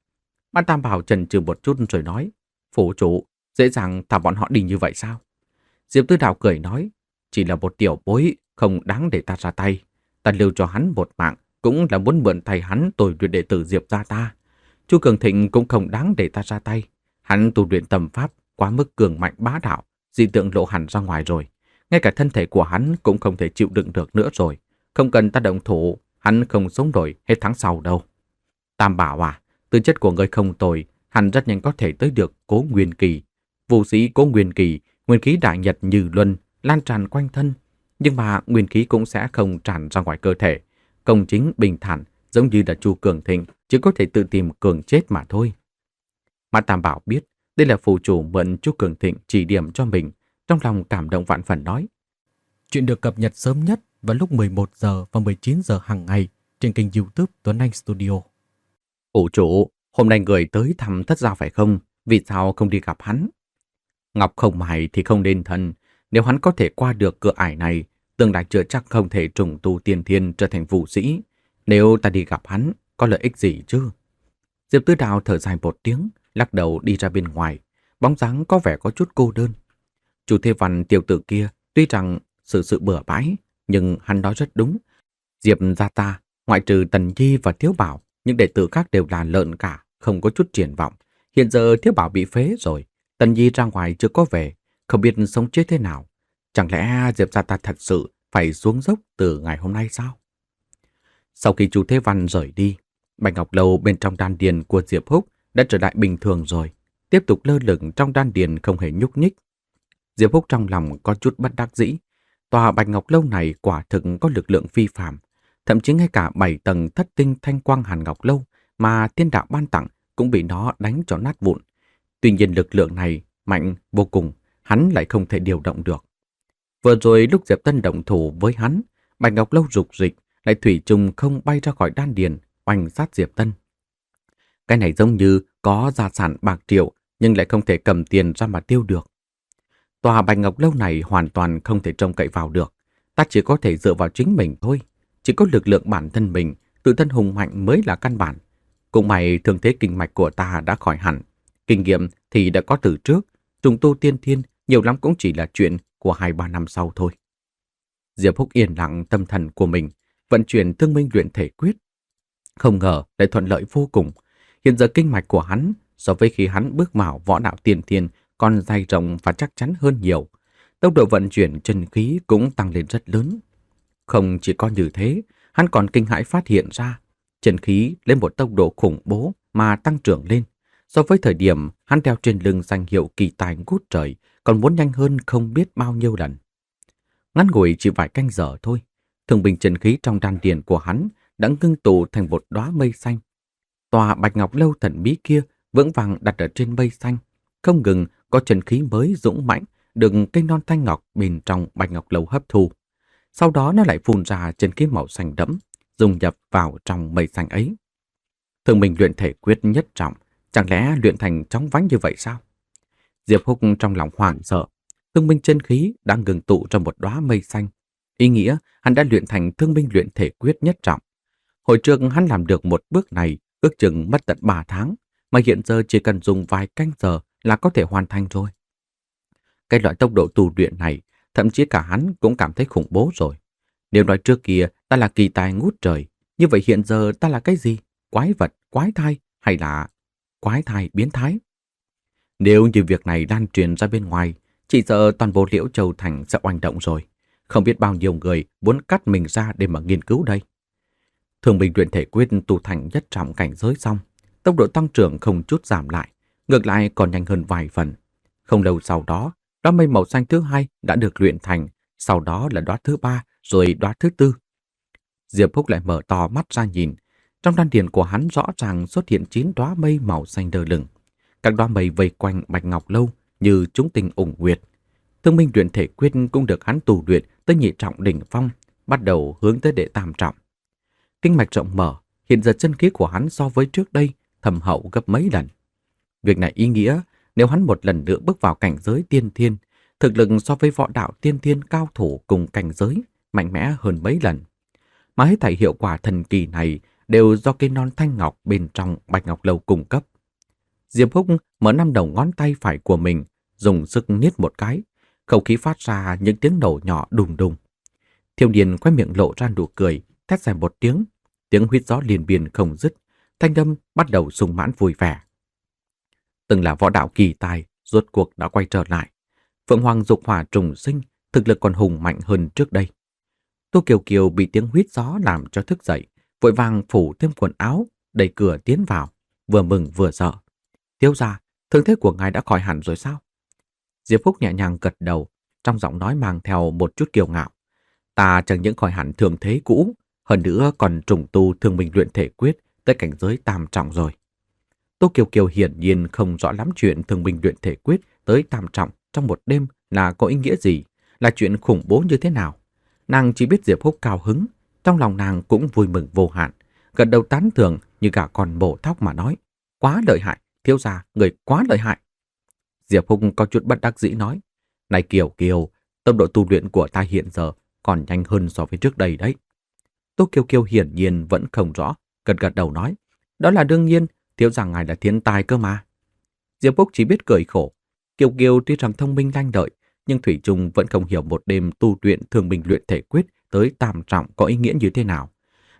Mã Tam Bảo chần chừ một chút rồi nói, phủ chủ, dễ dàng thả bọn họ đi như vậy sao? Diệp Tư Đạo cười nói, chỉ là một tiểu bối, không đáng để ta ra tay. Ta lưu cho hắn một mạng, cũng là muốn mượn tay hắn tôi luyện đệ tử Diệp gia ta. Chu Cường Thịnh cũng không đáng để ta ra tay. Hắn tu luyện tâm pháp quá mức cường mạnh bá đạo, dị tượng lộ hẳn ra ngoài rồi. Ngay cả thân thể của hắn cũng không thể chịu đựng được nữa rồi. Không cần ta động thủ, hắn không sống nổi hết tháng sau đâu. Tam Bảo à, tư chất của ngươi không tồi, hắn rất nhanh có thể tới được Cố Nguyên Kỳ. Vũ sĩ Cố Nguyên Kỳ, nguyên khí đại nhật như luân, lan tràn quanh thân. Nhưng mà nguyên khí cũng sẽ không tràn ra ngoài cơ thể. Công chính bình thản, giống như là Chu Cường Thịnh, chỉ có thể tự tìm cường chết mà thôi. Mã Tam Bảo biết, đây là phù chủ mượn Chu Cường Thịnh chỉ điểm cho mình, trong lòng cảm động vạn phần nói. Chuyện được cập nhật sớm nhất vào lúc mười một giờ và mười chín giờ hàng ngày trên kênh YouTube Tuấn Anh Studio. Phù chủ, hôm nay người tới thăm Thất Gia phải không? Vì sao không đi gặp hắn? Ngọc không mài thì không nên thân. Nếu hắn có thể qua được cửa ải này, tương lai chưa chắc không thể trùng tu tiên thiên trở thành vũ sĩ. Nếu ta đi gặp hắn, có lợi ích gì chứ? Diệp Tư Đạo thở dài một tiếng, lắc đầu đi ra bên ngoài, bóng dáng có vẻ có chút cô đơn. Chu Thế Văn tiểu tử kia tuy rằng sự sự bừa bãi, nhưng hắn nói rất đúng. Diệp gia ta, ngoại trừ Tần Nhi và Thiếu Bảo, những đệ tử khác đều là lợn cả, không có chút triển vọng. Hiện giờ Thiếu Bảo bị phế rồi, Tần Nhi ra ngoài chưa có về, không biết sống chết thế nào. Chẳng lẽ Diệp gia ta thật sự phải xuống dốc từ ngày hôm nay sao? Sau khi chú Thế Văn rời đi, Bạch Ngọc Lâu bên trong đan điền của Diệp Húc đã trở lại bình thường rồi, tiếp tục lơ lửng trong đan điền không hề nhúc nhích. Diệp Húc trong lòng có chút bất đắc dĩ. Tòa Bạch Ngọc Lâu này quả thực có lực lượng phi phàm, thậm chí ngay cả bảy tầng thất tinh thanh quang Hàn Ngọc Lâu mà tiên đạo ban tặng cũng bị nó đánh cho nát vụn. Tuy nhiên lực lượng này mạnh vô cùng, hắn lại không thể điều động được. Vừa rồi lúc Diệp Tân động thủ với hắn, Bạch Ngọc Lâu rục rịch, lại thủy chung không bay ra khỏi đan điền, oanh sát Diệp Tân. Cái này giống như có gia sản bạc triệu nhưng lại không thể cầm tiền ra mà tiêu được. Tòa Bạch Ngọc Lâu này hoàn toàn không thể trông cậy vào được. Ta chỉ có thể dựa vào chính mình thôi. Chỉ có lực lượng bản thân mình, tự thân hùng mạnh mới là căn bản. Cũng may thương thế kinh mạch của ta đã khỏi hẳn. Kinh nghiệm thì đã có từ trước. Trùng tu tiên thiên nhiều lắm cũng chỉ là chuyện của hai ba năm sau thôi. Diệp Húc yên lặng tâm thần của mình, vận chuyển thương minh luyện thể quyết. Không ngờ lại thuận lợi vô cùng. Hiện giờ kinh mạch của hắn so với khi hắn bước vào võ đạo tiên thiên còn dày rộng và chắc chắn hơn nhiều. Tốc độ vận chuyển chân khí cũng tăng lên rất lớn. Không chỉ có như thế, hắn còn kinh hãi phát hiện ra chân khí lên một tốc độ khủng bố mà tăng trưởng lên. So với thời điểm hắn đeo trên lưng danh hiệu kỳ tài ngút trời, còn muốn nhanh hơn không biết bao nhiêu lần. Ngắn ngủi chỉ vài canh giờ thôi, thương binh chân khí trong đan điền của hắn đã ngưng tụ thành một đóa mây xanh. Tòa Bạch Ngọc Lâu thần bí kia vững vàng đặt ở trên mây xanh, không ngừng có chân khí mới dũng mãnh được cây non thanh ngọc bên trong Bạch Ngọc Lâu hấp thu. Sau đó nó lại phun ra chân khí màu xanh đẫm, dung nhập vào trong mây xanh ấy. Thường mình luyện thể quyết nhất trọng, chẳng lẽ luyện thành chóng vánh như vậy sao? Diệp Húc trong lòng hoảng sợ, thương binh chân khí đang ngừng tụ trong một đóa mây xanh. Ý nghĩa hắn đã luyện thành thương binh luyện thể quyết nhất trọng. Hồi trước hắn làm được một bước này ước chừng mất tận ba tháng, mà hiện giờ chỉ cần dùng vài canh giờ là có thể hoàn thành rồi. Cái loại tốc độ tu luyện này, thậm chí cả hắn cũng cảm thấy khủng bố rồi. Nếu nói trước kia ta là kỳ tài ngút trời, như vậy hiện giờ ta là cái gì? Quái vật, quái thai hay là quái thai biến thái? Nếu như việc này lan truyền ra bên ngoài, chỉ sợ toàn bộ Liễu Châu Thành sẽ oanh động rồi. Không biết bao nhiêu người muốn cắt mình ra để mà nghiên cứu đây. Thường bình luyện thể quyết tu thành nhất trọng cảnh giới xong, tốc độ tăng trưởng không chút giảm lại, ngược lại còn nhanh hơn vài phần. Không lâu sau đó, đóa mây màu xanh thứ hai đã được luyện thành, sau đó là đóa thứ ba, rồi đóa thứ tư. Diệp Húc lại mở to mắt ra nhìn, trong đan điền của hắn rõ ràng xuất hiện chín đóa mây màu xanh lơ lửng. Các đóa mây vây quanh Bạch Ngọc Lâu như chúng tinh ủng nguyệt. Thương minh luyện thể quyết cũng được hắn tu luyện tới nhị trọng đỉnh phong, bắt đầu hướng tới đệ tam trọng. Kinh mạch rộng mở, hiện giờ chân khí của hắn so với trước đây thâm hậu gấp mấy lần. Việc này ý nghĩa nếu hắn một lần nữa bước vào cảnh giới tiên thiên, thực lực so với võ đạo tiên thiên cao thủ cùng cảnh giới mạnh mẽ hơn mấy lần. Mà hết thảy hiệu quả thần kỳ này đều do cây non thanh ngọc bên trong Bạch Ngọc Lâu cung cấp. Diệp Húc mở năm đầu ngón tay phải của mình, dùng sức niết một cái, không khí phát ra những tiếng nổ nhỏ đùng đùng. Thiếu niên quay miệng lộ ra nụ cười, thét dài một tiếng, tiếng huýt gió liên biên không dứt, thanh âm bắt đầu sung mãn vui vẻ. Từng là võ đạo kỳ tài, rốt cuộc đã quay trở lại. Phượng Hoàng dục hỏa trùng sinh, thực lực còn hùng mạnh hơn trước đây. Tô Kiều Kiều bị tiếng huýt gió làm cho thức dậy, vội vàng phủ thêm quần áo, đẩy cửa tiến vào, vừa mừng vừa sợ. Thiếu gia, thương thế của ngài đã khỏi hẳn rồi sao? Diệp Phúc nhẹ nhàng gật đầu, trong giọng nói mang theo một chút kiêu ngạo. Ta chẳng những khỏi hẳn thương thế cũ, hơn nữa còn trùng tu thương minh luyện thể quyết tới cảnh giới tam trọng rồi. Tô Kiều Kiều hiển nhiên không rõ lắm chuyện thương minh luyện thể quyết tới tam trọng trong một đêm là có ý nghĩa gì, là chuyện khủng bố như thế nào. Nàng chỉ biết Diệp Húc cao hứng, trong lòng nàng cũng vui mừng vô hạn, gật đầu tán thưởng như cả con bổ thóc mà nói. Quá lợi hại, thiếu gia, người quá lợi hại. Diệp Húc có chút bất đắc dĩ nói. Này Kiều Kiều, tốc độ tu luyện của ta hiện giờ còn nhanh hơn so với trước đây đấy. Tô Kiều Kiều hiển nhiên vẫn không rõ, gật gật đầu nói. Đó là đương nhiên, thiếu gia ngài là thiên tài cơ mà. Diệp Húc chỉ biết cười khổ. Kiều Kiều tuy rằng thông minh lanh lợi, nhưng thủy chung vẫn không hiểu một đêm tu luyện thương minh luyện thể quyết tới tam trọng có ý nghĩa như thế nào,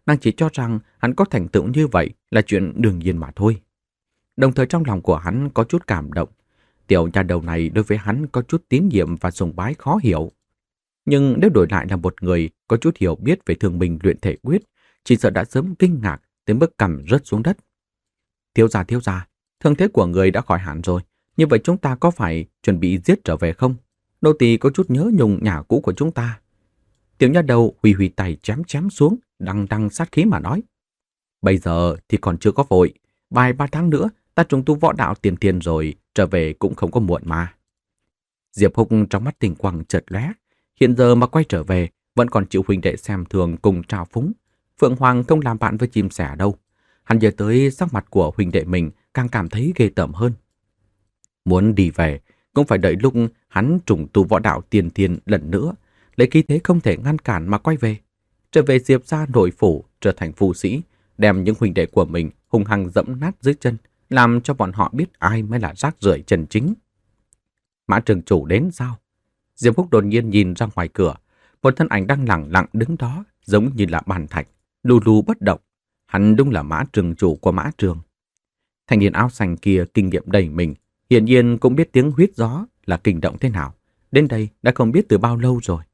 nàng chỉ cho rằng hắn có thành tựu như vậy là chuyện đương nhiên mà thôi. Đồng thời trong lòng của hắn có chút cảm động. Tiểu nhà đầu này đối với hắn có chút tín nhiệm và sùng bái khó hiểu. Nhưng nếu đổi lại là một người có chút hiểu biết về thương binh luyện thể quyết, chỉ sợ đã sớm kinh ngạc tới mức cằm rớt xuống đất. Thiếu gia, thiếu gia, thương thế của người đã khỏi hẳn rồi. Như vậy chúng ta có phải chuẩn bị giết trở về không? Nô tỳ có chút nhớ nhung nhà cũ của chúng ta. Tiểu nha đầu huy huy tay chém chém xuống, đằng đằng sát khí mà nói. Bây giờ thì còn chưa có vội. Vài ba tháng nữa ta trùng tu võ đạo tiền tiền rồi, trở về cũng không có muộn mà. Diệp Húc trong mắt tình quang chợt lóe. Hiện giờ mà quay trở về, vẫn còn chịu huynh đệ xem thường cùng trào phúng. Phượng Hoàng không làm bạn với chim sẻ đâu. Hắn nhớ tới sắc mặt của huynh đệ mình càng cảm thấy ghê tởm hơn. Muốn đi về, cũng phải đợi lúc hắn trùng tu võ đạo tiền tiền lần nữa, lấy khí thế không thể ngăn cản mà quay về. Trở về Diệp gia nội phủ, trở thành phu sĩ, đem những huynh đệ của mình hung hăng dẫm nát dưới chân, làm cho bọn họ biết ai mới là rác rưởi chân chính. Mã Trường Chủ đến sao? Diệp Húc đột nhiên nhìn ra ngoài cửa, một thân ảnh đang lặng lặng đứng đó, giống như là bàn thạch, lù lù bất động. Hắn đúng là Mã Trường Chủ của Mã Trường. Thanh niên áo xanh kia kinh nghiệm đầy mình, hiển nhiên cũng biết tiếng huýt gió là kinh động thế nào. Đến đây đã không biết từ bao lâu rồi.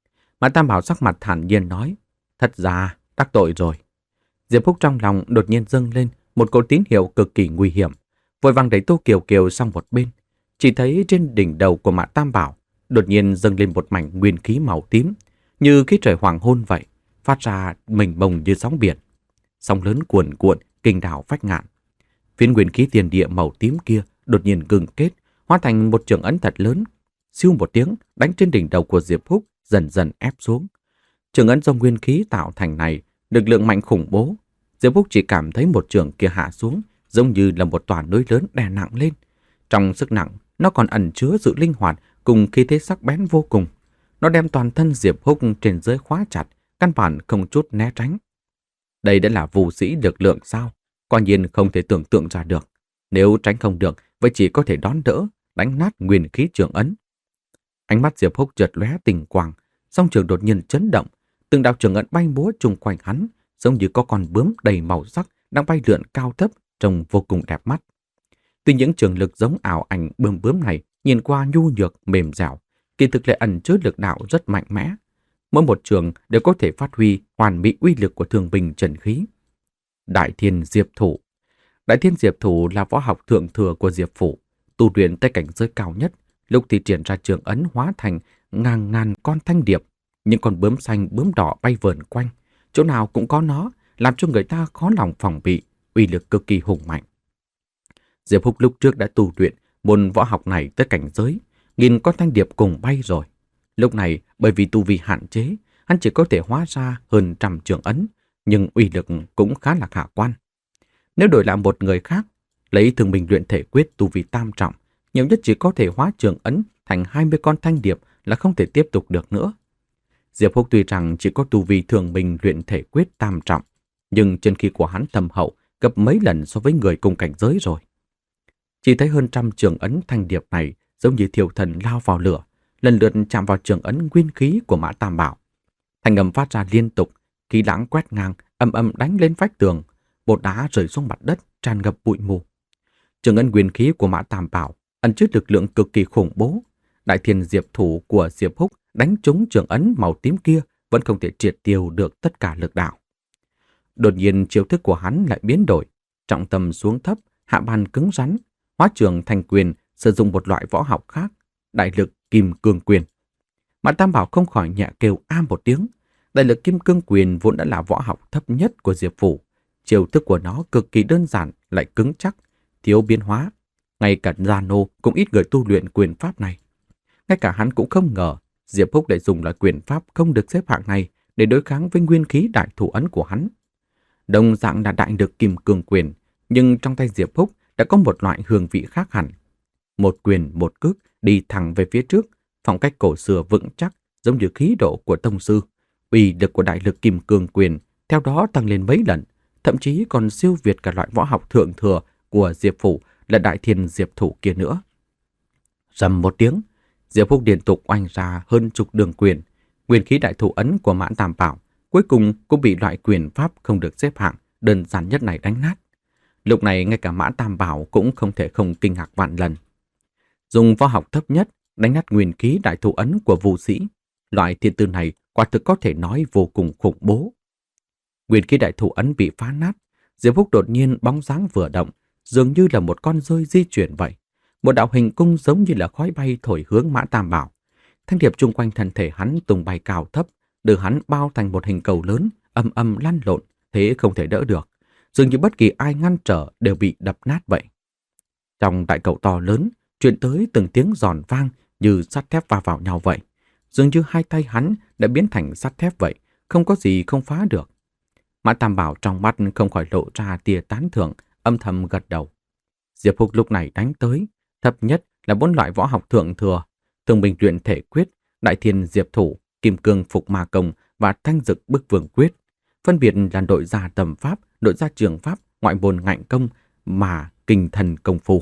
Mã Tam Bảo sắc mặt thản nhiên nói, thật ra đắc tội rồi. Diệp Húc trong lòng đột nhiên dâng lên một cỗ tín hiệu cực kỳ nguy hiểm, vội vàng đẩy Tô Kiều Kiều sang một bên. Chỉ thấy trên đỉnh đầu của Mã Tam Bảo đột nhiên dâng lên một mảnh nguyên khí màu tím, như khí trời hoàng hôn vậy, phát ra mênh mông như sóng biển. Sóng lớn cuồn cuộn, kinh đảo phách ngạn. Phiến nguyên khí tiền địa màu tím kia đột nhiên ngừng kết, hóa thành một trường ấn thật lớn. Siêu một tiếng đánh trên đỉnh đầu của Diệp Húc, dần dần ép xuống. Trường ấn do nguyên khí tạo thành này, lực lượng mạnh khủng bố. Diệp Húc chỉ cảm thấy một trường kia hạ xuống, giống như là một tòa núi lớn đè nặng lên. Trong sức nặng, nó còn ẩn chứa sự linh hoạt cùng khí thế sắc bén vô cùng. Nó đem toàn thân Diệp Húc trên dưới khóa chặt, căn bản không chút né tránh. Đây đã là vũ sĩ lực lượng sao? Quả nhiên không thể tưởng tượng ra được. Nếu tránh không được, vậy chỉ có thể đón đỡ, đánh nát nguyên khí trường ấn. Ánh mắt Diệp Húc chợt lóe tình quang, song trường đột nhiên chấn động, từng đạo trường ấn bay múa chung quanh hắn, giống như có con bướm đầy màu sắc đang bay lượn cao thấp, trông vô cùng đẹp mắt. Tuy những trường lực giống ảo ảnh bướm bướm này nhìn qua nhu nhược mềm dẻo, kỳ thực lại ẩn chứa lực đạo rất mạnh mẽ. Mỗi một trường đều có thể phát huy hoàn mỹ uy lực của thương binh trần khí. Đại Thiên Diệp Thủ. Đại Thiên Diệp Thủ là võ học thượng thừa của Diệp phủ, tu luyện tới cảnh giới cao nhất. Lúc thì triển ra trường ấn hóa thành ngàn ngàn con thanh điệp, những con bướm xanh bướm đỏ bay vờn quanh, chỗ nào cũng có nó, làm cho người ta khó lòng phòng bị, uy lực cực kỳ hùng mạnh. Diệp Húc lúc trước đã tu luyện môn võ học này tới cảnh giới nghìn con thanh điệp cùng bay rồi. Lúc này bởi vì tu vi hạn chế, hắn chỉ có thể hóa ra hơn trăm trường ấn, nhưng uy lực cũng khá là khả quan. Nếu đổi lại một người khác, lấy thương binh luyện thể quyết tu vi tam trọng, nhiều nhất chỉ có thể hóa trường ấn thành hai mươi con thanh điệp là không thể tiếp tục được nữa. Diệp Húc tuy rằng chỉ có tu vi thường binh luyện thể quyết tam trọng, nhưng chân khí của hắn thâm hậu gấp mấy lần so với người cùng cảnh giới rồi. Chỉ thấy hơn trăm trường ấn thanh điệp này giống như thiêu thần lao vào lửa, lần lượt chạm vào trường ấn nguyên khí của Mã Tam Bảo. Thanh âm phát ra liên tục, khí lãng quét ngang, âm âm đánh lên vách tường, bột đá rơi xuống mặt đất, tràn ngập bụi mù. Trường ấn nguyên khí của Mã Tam Bảo ẩn chứa lực lượng cực kỳ khủng bố. Đại Thiên Diệp Thủ của Diệp Húc đánh trúng trường ấn màu tím kia vẫn không thể triệt tiêu được tất cả lực đạo. Đột nhiên chiêu thức của hắn lại biến đổi, trọng tâm xuống thấp, hạ bàn cứng rắn, hóa trường thành quyền, sử dụng một loại võ học khác, đại lực kim cương quyền. Mã Tam Bảo không khỏi nhẹ kêu a một tiếng. Đại lực kim cương quyền vốn đã là võ học thấp nhất của Diệp phủ, chiêu thức của nó cực kỳ đơn giản lại cứng chắc, thiếu biến hóa. Ngay cả Gia Nô cũng ít người tu luyện quyền pháp này. Ngay cả hắn cũng không ngờ Diệp Húc lại dùng loại quyền pháp không được xếp hạng này để đối kháng với nguyên khí đại thủ ấn của hắn. Đồng dạng là đại lực kim cương quyền, nhưng trong tay Diệp Húc đã có một loại hương vị khác hẳn. Một quyền một cước đi thẳng về phía trước, phong cách cổ xưa vững chắc, giống như khí độ của tông sư. Uy lực của đại lực kim cương quyền theo đó tăng lên mấy lần, thậm chí còn siêu việt cả loại võ học thượng thừa của Diệp phủ là Đại Thiên Diệp Thủ kia nữa. Rầm một tiếng, Diệp Húc liên tục oanh ra hơn chục đường quyền, nguyên khí đại thủ ấn của Mã Tam Bảo cuối cùng cũng bị loại quyền pháp không được xếp hạng đơn giản nhất này đánh nát. Lúc này ngay cả Mã Tam Bảo cũng không thể không kinh ngạc vạn lần. Dùng võ học thấp nhất đánh nát nguyên khí đại thủ ấn của Vu sĩ, loại thiên tư này quả thực có thể nói vô cùng khủng bố. Nguyên khí đại thủ ấn bị phá nát, Diệp Húc đột nhiên bóng dáng vừa động, dường như là một con rơi di chuyển vậy. Một đạo hình cung giống như là khói bay thổi hướng Mã Tam Bảo. Thanh điệp chung quanh thân thể hắn tung bay cao thấp, đưa hắn bao thành một hình cầu lớn, âm âm lăn lộn, thế không thể đỡ được. Dường như bất kỳ ai ngăn trở đều bị đập nát vậy. Trong đại cầu to lớn, truyền tới từng tiếng giòn vang như sắt thép va vào nhau vậy. Dường như hai tay hắn đã biến thành sắt thép vậy, không có gì không phá được. Mã Tam Bảo trong mắt không khỏi lộ ra tia tán thưởng, âm thầm gật đầu. Diệp Húc lúc này đánh tới, thấp nhất là bốn loại võ học thượng thừa, Thương Binh Luyện Thể Quyết, Đại Thiên Diệp Thủ, Kim Cương Phục Ma Công và Thanh Dực Bức Vương Quyết. Phân biệt là đội gia tầm pháp, đội gia trường pháp, ngoại môn ngạnh công mà kinh thần công phu.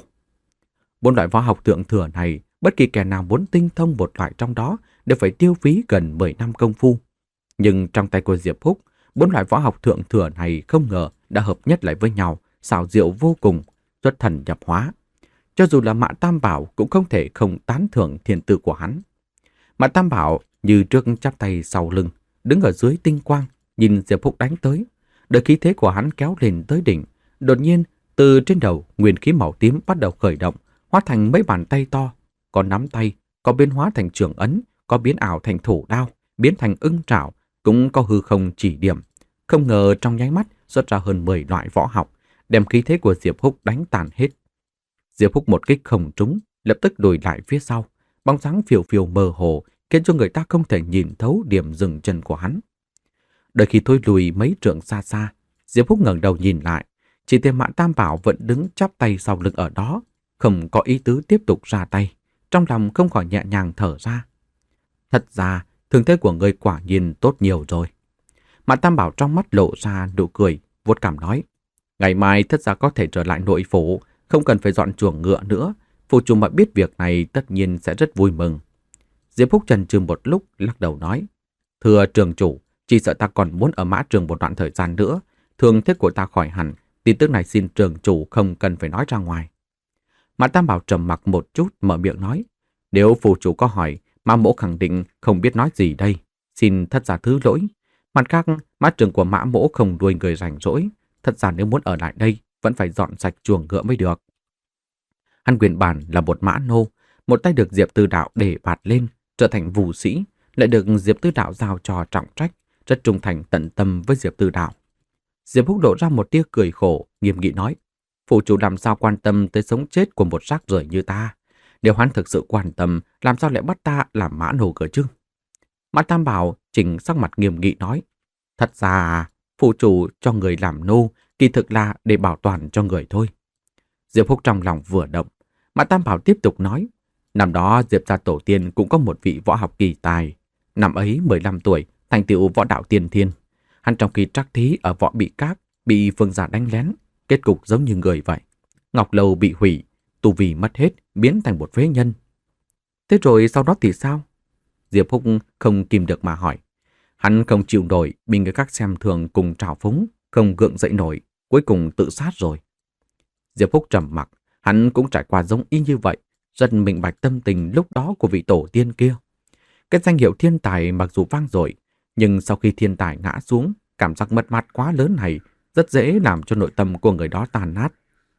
Bốn loại võ học thượng thừa này, bất kỳ kẻ nào muốn tinh thông một loại trong đó đều phải tiêu phí gần mười năm công phu. Nhưng trong tay của Diệp Húc, bốn loại võ học thượng thừa này không ngờ đã hợp nhất lại với nhau, xảo diệu vô cùng, xuất thần nhập hóa. Cho dù là Mã Tam Bảo cũng không thể không tán thưởng thiên tư của hắn. Mã Tam Bảo như trước chắp tay sau lưng, đứng ở dưới tinh quang, nhìn Diệp Húc đánh tới. Đợi khí thế của hắn kéo lên tới đỉnh, đột nhiên từ trên đầu nguyên khí màu tím bắt đầu khởi động, hóa thành mấy bàn tay to, có nắm tay, có biến hóa thành trường ấn, có biến ảo thành thủ đao, biến thành ưng trảo, cũng có hư không chỉ điểm. Không ngờ trong nháy mắt xuất ra hơn mười loại võ học, đem khí thế của Diệp Húc đánh tàn hết. Diệp Húc một kích không trúng, lập tức lùi lại phía sau, bóng dáng phiêu phiêu mơ hồ, khiến cho người ta không thể nhìn thấu điểm dừng chân của hắn. Đợi khi thôi lùi mấy trượng xa xa, Diệp Húc ngẩng đầu nhìn lại, chỉ thấy Mã Tam Bảo vẫn đứng chắp tay sau lưng ở đó, không có ý tứ tiếp tục ra tay, trong lòng không khỏi nhẹ nhàng thở ra. Thật ra, thương thế của người quả nhiên tốt nhiều rồi. Mã Tam Bảo trong mắt lộ ra nụ cười, vuốt cằm nói, ngày mai thất gia có thể trở lại nội phủ, không cần phải dọn chuồng ngựa nữa. Phụ chủ mà biết việc này tất nhiên sẽ rất vui mừng. Diệp Húc chần chừ một lúc, lắc đầu nói, thưa trường chủ, chỉ sợ ta còn muốn ở Mã Trường một đoạn thời gian nữa. Thương thế của ta khỏi hẳn, tin tức này xin trường chủ không cần phải nói ra ngoài. Mã Tam Bảo trầm mặc một chút, mở miệng nói, nếu phụ chủ có hỏi, Mã Mỗ khẳng định không biết nói gì đây, xin thất gia thứ lỗi. Mặt khác, Mã Trường của Mã Mỗ không đuôi người rảnh rỗi, thật ra nếu muốn ở lại đây, vẫn phải dọn sạch chuồng ngựa mới được. Hắn nguyên bản là một mã nô, một tay được Diệp Tư Đạo để bạt lên, trở thành Vu sĩ, lại được Diệp Tư Đạo giao cho trọng trách, rất trung thành tận tâm với Diệp Tư Đạo. Diệp Húc lộ ra một tia cười khổ, nghiêm nghị nói, phụ chủ làm sao quan tâm tới sống chết của một rác rưởi như ta? Nếu hắn thực sự quan tâm, làm sao lại bắt ta làm mã nô cơ chứ? Mã Tam Bảo chỉnh sắc mặt nghiêm nghị nói, thật ra phụ chủ cho người làm nô kỳ thực là để bảo toàn cho người thôi. Diệp Húc trong lòng vừa động. Mã Tam Bảo tiếp tục nói, năm đó Diệp gia tổ tiên cũng có một vị võ học kỳ tài. Năm ấy mười lăm tuổi, thành tựu võ đạo tiên thiên. Hắn trong khi trắc thí ở võ bị các, bị phương giả đánh lén, kết cục giống như người vậy. Ngọc Lâu bị hủy, tu vi mất hết, biến thành một phế nhân. Thế rồi sau đó thì sao? Diệp Húc không kìm được mà hỏi. Hắn không chịu nổi, bị người khác xem thường cùng trào phúng, không gượng dậy nổi, cuối cùng tự sát rồi. Diệp Húc trầm mặc, hắn cũng trải qua giống y như vậy, rất minh bạch tâm tình lúc đó của vị tổ tiên kia. Cái danh hiệu thiên tài mặc dù vang dội, nhưng sau khi thiên tài ngã xuống, cảm giác mất mát quá lớn này rất dễ làm cho nội tâm của người đó tàn nát.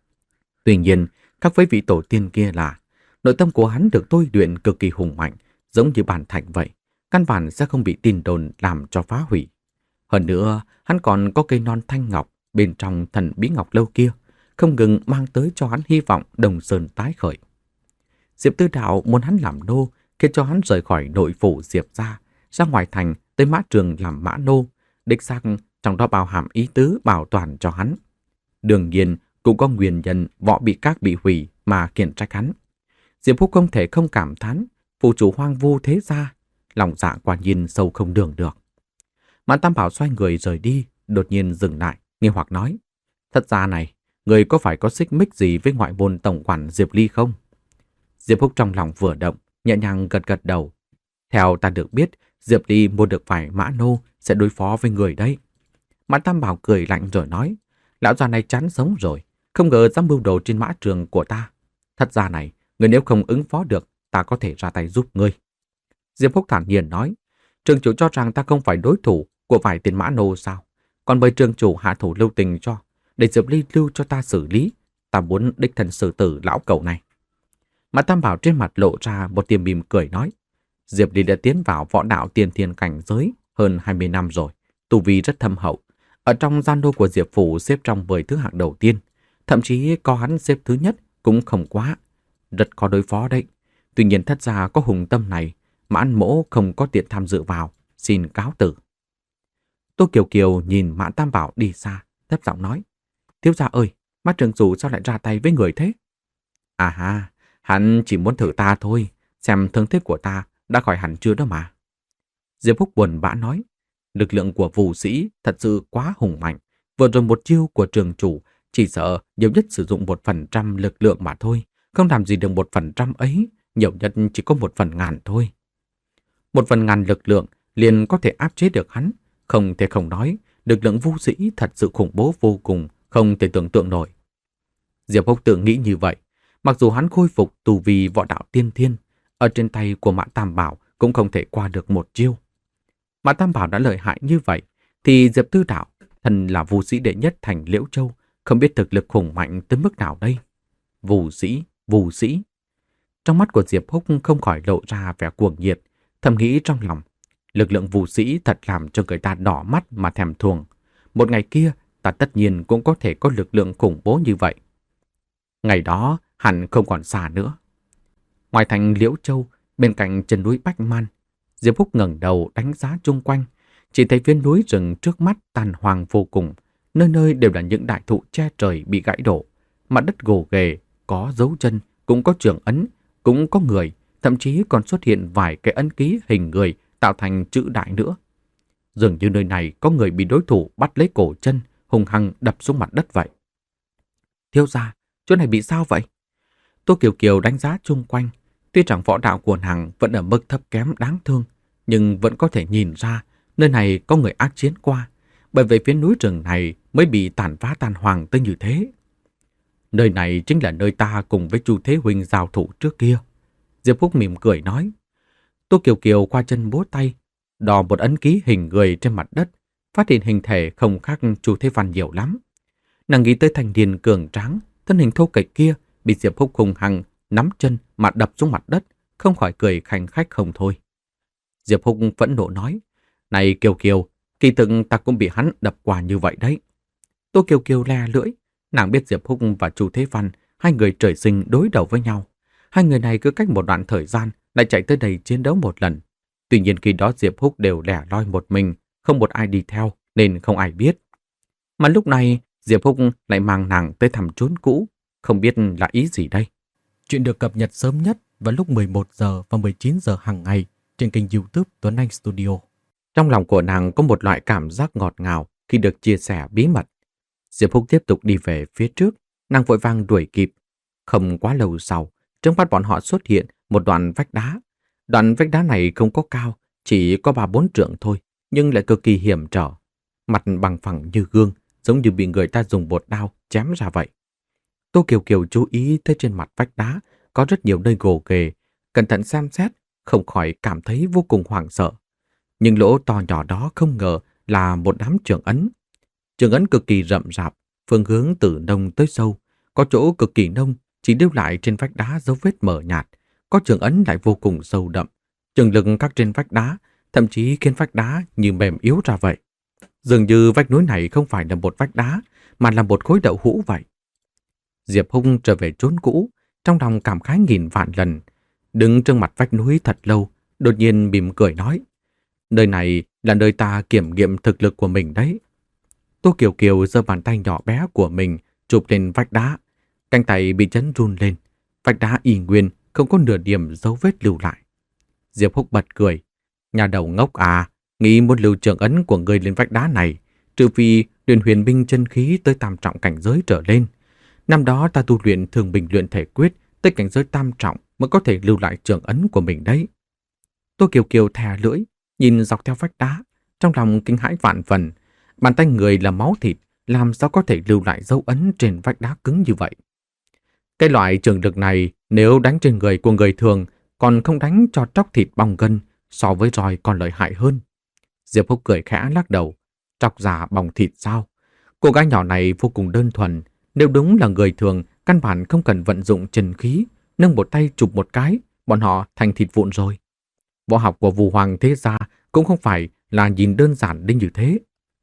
Tuy nhiên, khác với vị tổ tiên kia là, nội tâm của hắn được tôi luyện cực kỳ hùng mạnh, giống như bàn thạch vậy, căn bản sẽ không bị tin đồn làm cho phá hủy. Hơn nữa, hắn còn có cây non thanh ngọc bên trong thần bí ngọc lâu kia, không ngừng mang tới cho hắn hy vọng Đông Sơn tái khởi. Diệp Tư Đạo muốn hắn làm nô, khiến cho hắn rời khỏi nội phủ Diệp gia, ra ngoài thành tới Mã Trường làm mã nô, đích xác trong đó bao hàm ý tứ bảo toàn cho hắn. Đương nhiên cũng có nguyên nhân võ bị các bị hủy mà khiển trách hắn. Diệp Húc không thể không cảm thán, phụ chủ hoang vu thế gia, lòng dạ quả nhiên sâu không lường được. Mã Tam Bảo xoay người rời đi, đột nhiên dừng lại, nghi hoặc nói, thật ra này, người có phải có xích mích gì với ngoại môn tổng quản Diệp Ly không? Diệp Húc trong lòng vừa động, nhẹ nhàng gật gật đầu. Theo ta được biết, Diệp Ly mua được phải mã nô, sẽ đối phó với người đấy. Mã Tam Bảo cười lạnh rồi nói, lão già này chán sống rồi, không ngờ dám mưu đồ trên mã trường của ta. Thật ra này, người nếu không ứng phó được, ta có thể ra tay giúp ngươi. Diệp Húc thản nhiên nói, trường chủ cho rằng ta không phải đối thủ của vài tên mã nô sao? Còn bởi trường chủ hạ thủ lưu tình cho, để Diệp Ly lưu cho ta xử lý, ta muốn đích thân xử tử lão cẩu này. Mã Tam Bảo trên mặt lộ ra một tia mỉm cười nói, Diệp Ly đã tiến vào võ đạo tiên thiên cảnh giới hơn hai mươi năm rồi, tu vi rất thâm hậu. Ở trong gian đô của Diệp Phủ xếp trong mười thứ hạng đầu tiên, thậm chí có hắn xếp thứ nhất cũng không quá. Rất khó đối phó đấy. Tuy nhiên thất gia có hùng tâm này, mà An Mỗ không có tiện tham dự vào, xin cáo từ. Tô Kiều Kiều nhìn Mã Tam Bảo đi xa, thấp giọng nói, thiếu gia ơi, Mã trường chủ sao lại ra tay với người thế? À ha, hắn chỉ muốn thử ta thôi, xem thương thế của ta đã khỏi hẳn chưa đó mà. Diệp Húc buồn bã nói, lực lượng của Vũ Sĩ thật sự quá hùng mạnh. Vừa rồi một chiêu của trường chủ chỉ sợ nhiều nhất sử dụng một phần trăm lực lượng mà thôi, không làm gì được một phần trăm ấy, nhiều nhất chỉ có một phần ngàn thôi. Một phần ngàn lực lượng liền có thể áp chế được hắn, không thể không nói, lực lượng Vũ Sĩ thật sự khủng bố vô cùng, không thể tưởng tượng nổi. Diệp Húc tự nghĩ như vậy, mặc dù hắn khôi phục tu vi võ đạo tiên thiên, ở trên tay của Mã Tam Bảo cũng không thể qua được một chiêu. Mã Tam Bảo đã lợi hại như vậy, thì Diệp Tư Đạo, thần là Vũ Sĩ đệ nhất thành Liễu Châu, không biết thực lực khủng mạnh tới mức nào đây. Vũ Sĩ, Vũ Sĩ. Trong mắt của Diệp Húc không khỏi lộ ra vẻ cuồng nhiệt, thầm nghĩ trong lòng, lực lượng Vũ Sĩ thật làm cho người ta đỏ mắt mà thèm thuồng. Một ngày kia, ta tất nhiên cũng có thể có lực lượng khủng bố như vậy. Ngày đó, hẳn không còn xa nữa. Ngoài thành Liễu Châu, bên cạnh chân núi Bách Man, Diệp Húc ngẩng đầu đánh giá chung quanh, chỉ thấy viên núi rừng trước mắt tàn hoang vô cùng, nơi nơi đều là những đại thụ che trời bị gãy đổ, mặt đất gồ ghề, có dấu chân, cũng có trường ấn, cũng có người, thậm chí còn xuất hiện vài cái ấn ký hình người tạo thành chữ đại nữa. Dường như nơi này có người bị đối thủ bắt lấy cổ chân, hung hăng đập xuống mặt đất vậy. Thiếu gia, chỗ này bị sao vậy? Tô Kiều Kiều đánh giá chung quanh, tuy rằng võ đạo của nàng vẫn ở mức thấp kém đáng thương, nhưng vẫn có thể nhìn ra nơi này có người ác chiến qua, bởi vậy phía núi rừng này mới bị tàn phá tàn hoàng tới như thế. Nơi này chính là nơi ta cùng với Chu Thế Huynh giao thủ trước kia. Diệp Húc mỉm cười nói. Tô Kiều Kiều qua chân búa tay, đò một ấn ký hình người trên mặt đất, phát hiện hình thể không khác Chu Thế Văn nhiều lắm. Nàng nghĩ tới thành niên cường tráng, thân hình thô kệch kia bị Diệp Húc hung hăng nắm chân mà đập xuống mặt đất, không khỏi cười khanh khách không thôi. Diệp Húc phẫn nộ nói, này Kiều Kiều, kỳ thực ta cũng bị hắn đập qua như vậy đấy. Tô Kiều Kiều le lưỡi, nàng biết Diệp Húc và Chu Thế Văn, hai người trời sinh đối đầu với nhau. Hai người này cứ cách một đoạn thời gian lại chạy tới đây chiến đấu một lần. Tuy nhiên khi đó Diệp Húc đều lẻ loi một mình, không một ai đi theo nên không ai biết. Mà lúc này Diệp Húc lại mang nàng tới thăm chốn cũ, không biết là ý gì đây. Chuyện được cập nhật sớm nhất vào lúc mười một giờ và mười chín giờ hàng ngày trên kênh YouTube Tuấn Anh Studio. Trong lòng của nàng có một loại cảm giác ngọt ngào khi được chia sẻ bí mật. Diệp Húc tiếp tục đi về phía trước, nàng vội vàng đuổi kịp. Không quá lâu sau, trước mắt bọn họ xuất hiện một đoạn vách đá. Đoạn vách đá này không có cao, chỉ có ba bốn trượng thôi, nhưng lại cực kỳ hiểm trở. Mặt bằng phẳng như gương, giống như bị người ta dùng bột đao chém ra vậy. Tô Kiều Kiều chú ý thấy trên mặt vách đá có rất nhiều nơi gồ ghề, cẩn thận xem xét, không khỏi cảm thấy vô cùng hoảng sợ. Nhưng lỗ to nhỏ đó không ngờ là một đám trường ấn. Trường ấn cực kỳ rậm rạp, phương hướng từ nông tới sâu, có chỗ cực kỳ nông, chỉ lưu lại trên vách đá dấu vết mờ nhạt, có trường ấn lại vô cùng sâu đậm, trường lực các trên vách đá, thậm chí khiến vách đá như mềm yếu ra vậy. Dường như vách núi này không phải là một vách đá, mà là một khối đậu hũ vậy. Diệp Húc trở về chốn cũ, trong lòng cảm khái nghìn vạn lần. Đứng trước mặt vách núi thật lâu, đột nhiên mỉm cười nói, nơi này là nơi ta kiểm nghiệm thực lực của mình đấy. Tô Kiều Kiều giơ bàn tay nhỏ bé của mình chụp lên vách đá, cánh tay bị chấn run lên, vách đá y nguyên, không có nửa điểm dấu vết lưu lại. Diệp Húc bật cười, nhà đầu ngốc à, nghĩ muốn lưu trường ấn của người lên vách đá này, trừ phi luyện huyền binh chân khí tới tam trọng cảnh giới trở lên. Năm đó ta tu luyện thường bình luyện thể quyết tới cảnh giới tam trọng mới có thể lưu lại trường ấn của mình đấy. Tô Kiều Kiều thè lưỡi, nhìn dọc theo vách đá, trong lòng kinh hãi vạn phần. Bàn tay người là máu thịt, làm sao có thể lưu lại dấu ấn trên vách đá cứng như vậy? Cái loại trường lực này nếu đánh trên người của người thường còn không đánh cho tróc thịt bong gân, so với roi còn lợi hại hơn. Diệp Húc cười khẽ lắc đầu. Tróc da bong thịt sao? Cô gái nhỏ này vô cùng đơn thuần. Nếu đúng là người thường, căn bản không cần vận dụng chân khí, nâng một tay chụp một cái, bọn họ thành thịt vụn rồi. Võ học của Vu Hoàng thế gia cũng không phải là nhìn đơn giản đến như thế.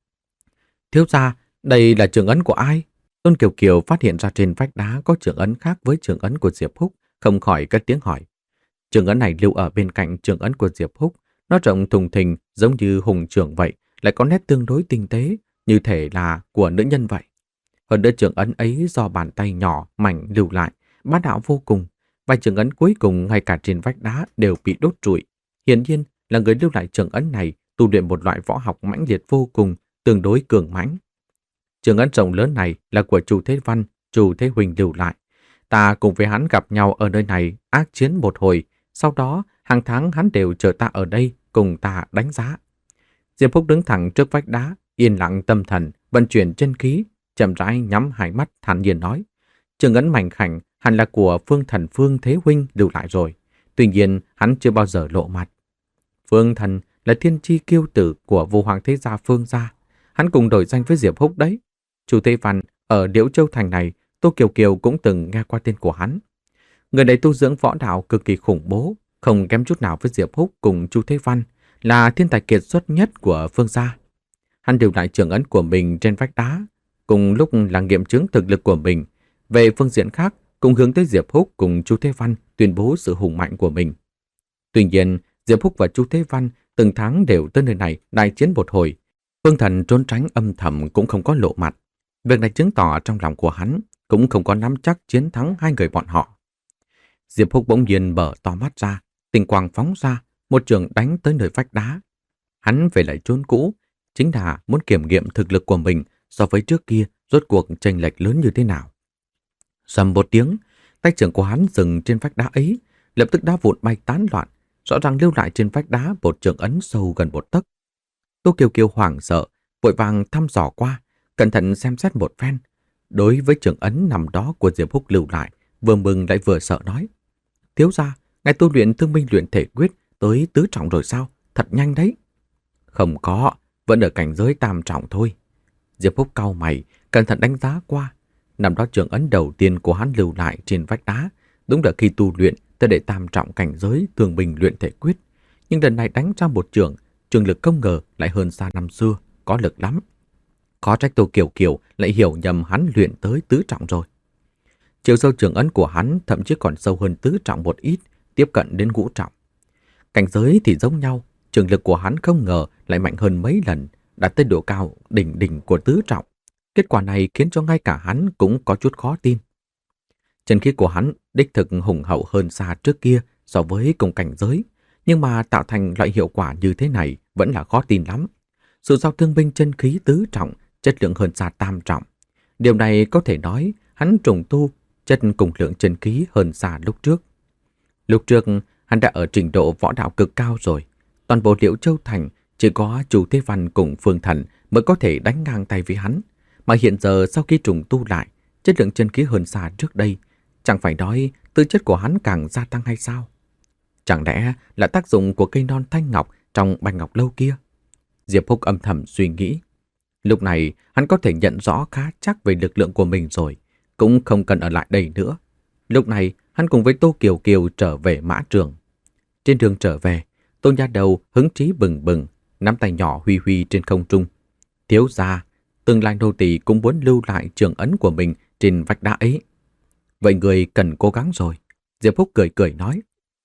Thiếu gia, đây là trường ấn của ai? Tôn Kiều Kiều phát hiện ra trên vách đá có trường ấn khác với trường ấn của Diệp Húc, không khỏi cất tiếng hỏi. Trường ấn này lưu ở bên cạnh trường ấn của Diệp Húc, nó rộng thùng thình giống như hùng trường vậy, lại có nét tương đối tinh tế, như thể là của nữ nhân vậy. Hơn nữa trường ấn ấy do bàn tay nhỏ mảnh lưu lại, bá đạo vô cùng. Vài trường ấn cuối cùng ngay cả trên vách đá đều bị đốt trụi. Hiển nhiên là người lưu lại trường ấn này tu luyện một loại võ học mãnh liệt vô cùng, tương đối cường mãnh. Trường ấn rộng lớn này là của Chu Thế Văn, Chu Thế Huỳnh lưu lại. Ta cùng với hắn gặp nhau ở nơi này ác chiến một hồi, sau đó hàng tháng hắn đều chờ ta ở đây cùng ta đánh giá. Diệp Húc đứng thẳng trước vách đá, yên lặng tâm thần, vận chuyển chân khí, chậm rãi nhắm hai mắt thản nhiên nói. Trường ấn mảnh khảnh hẳn là của Phương Thần Phương Thế Huynh lưu lại rồi. Tuy nhiên hắn chưa bao giờ lộ mặt. Phương Thần là thiên chi kiêu tử của Vu Hoàng thế gia Phương gia. Hắn cùng đổi danh với Diệp Húc đấy. Chu Thế Văn ở Liễu Châu Thành này, Tô Kiều Kiều cũng từng nghe qua tên của hắn. Người này tu dưỡng võ đạo cực kỳ khủng bố, không kém chút nào với Diệp Húc cùng Chu Thế Văn, là thiên tài kiệt xuất nhất của Phương gia. Hắn lưu lại trường ấn của mình trên vách đá, cùng lúc là nghiệm chứng thực lực của mình. Về phương diện khác, cùng hướng tới Diệp Húc cùng Chu Thế Văn tuyên bố sự hùng mạnh của mình. Tuy nhiên, Diệp Húc và Chu Thế Văn từng tháng đều tới nơi này đại chiến một hồi. Phương Thần trốn tránh âm thầm cũng không có lộ mặt. Việc này chứng tỏ trong lòng của hắn cũng không có nắm chắc chiến thắng hai người bọn họ. Diệp Húc bỗng nhiên mở to mắt ra, tinh quang phóng ra, một trường đánh tới nơi vách đá. Hắn về lại chốn cũ, chính là muốn kiểm nghiệm thực lực của mình so với trước kia rốt cuộc chênh lệch lớn như thế nào. Sầm một tiếng, tay trưởng của hắn dừng trên vách đá ấy, lập tức đá vụn bay tán loạn, rõ ràng lưu lại trên vách đá một trường ấn sâu gần một tấc. Tô Kiều Kiều hoảng sợ, vội vàng thăm dò qua, cẩn thận xem xét một phen. Đối với trường ấn nằm đó của Diệp Húc lưu lại, vừa mừng lại vừa sợ nói: Thiếu gia, ngài tu luyện thương minh luyện thể quyết tới tứ trọng rồi sao? Thật nhanh đấy. Không có, vẫn ở cảnh giới tam trọng thôi. Diệp Húc cau mày, cẩn thận đánh giá qua. Nằm đó trường ấn đầu tiên của hắn lưu lại trên vách đá, đúng là khi tu luyện tới để tam trọng cảnh giới thương minh luyện thể quyết. Nhưng lần này đánh ra một trường, trường lực không ngờ lại hơn xa năm xưa, có lực lắm. Có trách Tô Kiều Kiều lại hiểu nhầm hắn luyện tới tứ trọng rồi. Chiều sâu trường ấn của hắn thậm chí còn sâu hơn tứ trọng một ít, tiếp cận đến ngũ trọng. Cảnh giới thì giống nhau, trường lực của hắn không ngờ lại mạnh hơn mấy lần, đạt tới độ cao đỉnh đỉnh của tứ trọng. Kết quả này khiến cho ngay cả hắn cũng có chút khó tin. Chân khí của hắn đích thực hùng hậu hơn xa trước kia so với cùng cảnh giới, nhưng mà tạo thành loại hiệu quả như thế này vẫn là khó tin lắm. Sự giao thương binh chân khí tứ trọng, chất lượng hơn xa tam trọng. Điều này có thể nói hắn trùng tu, chất cùng lượng chân khí hơn xa lúc trước. Lúc trước hắn đã ở trình độ võ đạo cực cao rồi. Toàn bộ Liễu Châu Thành chỉ có Chu Thế Văn cùng Phương Thần mới có thể đánh ngang tay với hắn. Mà hiện giờ sau khi trùng tu lại, chất lượng chân khí hơn xa trước đây, chẳng phải nói tư chất của hắn càng gia tăng hay sao? Chẳng lẽ là tác dụng của cây non thanh ngọc trong bạch ngọc lâu kia? Diệp Húc âm thầm suy nghĩ. Lúc này hắn có thể nhận rõ khá chắc về lực lượng của mình rồi, cũng không cần ở lại đây nữa. Lúc này hắn cùng với Tô Kiều Kiều trở về mã trường. Trên đường trở về, Tô Nha Đầu hứng chí bừng bừng, nắm tay nhỏ huy huy trên không trung. Thiếu gia, tương lai nô tỳ cũng muốn lưu lại trường ấn của mình trên vách đá ấy. Vậy người cần cố gắng rồi. Diệp Húc cười cười nói.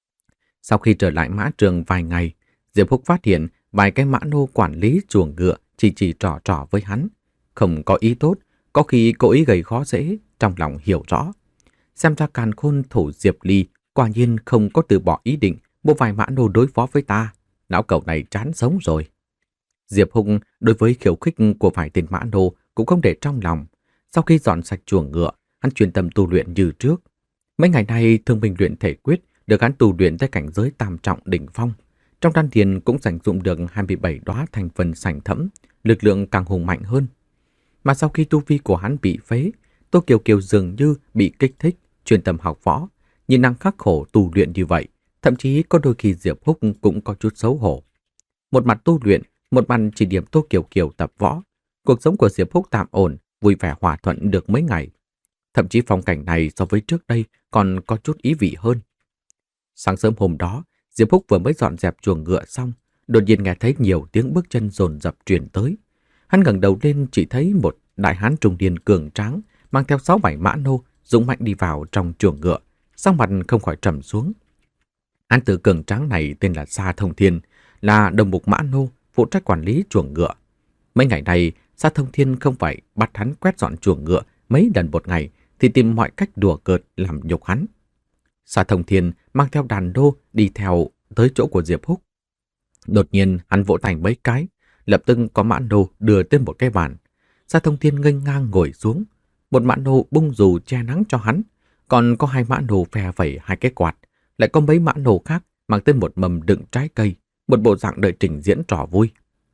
Sau khi trở lại mã trường vài ngày, Diệp Húc phát hiện vài cái mã nô quản lý chuồng ngựa chỉ chỉ trò trò với hắn. Không có ý tốt, có khi cố ý gây khó dễ, trong lòng hiểu rõ. Xem ra Càn Khôn thủ Diệp Ly quả nhiên không có từ bỏ ý định mua vài mã nô đối phó với ta. Não cậu này chán sống rồi. Diệp Húc đối với khiêu khích của vài tên mã nô cũng không để trong lòng. Sau khi dọn sạch chuồng ngựa, hắn chuyên tâm tu luyện như trước. Mấy ngày nay thương binh luyện thể quyết được hắn tu luyện tới cảnh giới tam trọng đỉnh phong. Trong đan điền cũng dành dụng được hai mươi bảy đóa thành phần sành thẫm, lực lượng càng hùng mạnh hơn. Mà sau khi tu vi của hắn bị phế, Tô Kiều Kiều dường như bị kích thích, chuyên tâm học võ, nhìn năng khắc khổ tu luyện như vậy, thậm chí có đôi khi Diệp Húc cũng có chút xấu hổ. Một mặt tu luyện, một mặt chỉ điểm Tô Kiều Kiều tập võ, cuộc sống của Diệp Húc tạm ổn, vui vẻ hòa thuận được mấy ngày. Thậm chí phong cảnh này so với trước đây còn có chút ý vị hơn. Sáng sớm hôm đó, Diệp Húc vừa mới dọn dẹp chuồng ngựa xong, đột nhiên nghe thấy nhiều tiếng bước chân dồn dập truyền tới. Hắn ngẩng đầu lên chỉ thấy một đại hán trung niên cường tráng mang theo sáu bảy mã nô dũng mạnh đi vào trong chuồng ngựa, sắc mặt không khỏi trầm xuống. Hán tử cường tráng này tên là Sa Thông Thiên, là đồng mục mã nô phụ trách quản lý chuồng ngựa. Mấy ngày này, Sa Thông Thiên không phải bắt hắn quét dọn chuồng ngựa mấy lần một ngày, thì tìm mọi cách đùa cợt làm nhục hắn. Sa Thông Thiên mang theo đàn đô đi theo tới chỗ của Diệp Húc. Đột nhiên hắn vỗ tay mấy cái, lập tức có mã nô đưa tới một cái bàn. Sa Thông Thiên nghênh ngang ngồi xuống, một mã nô bung dù che nắng cho hắn, còn có hai mã nô phe phẩy hai cái quạt, lại có mấy mã nô khác mang tới một mầm đựng trái cây, một bộ dạng đợi trình diễn trò vui.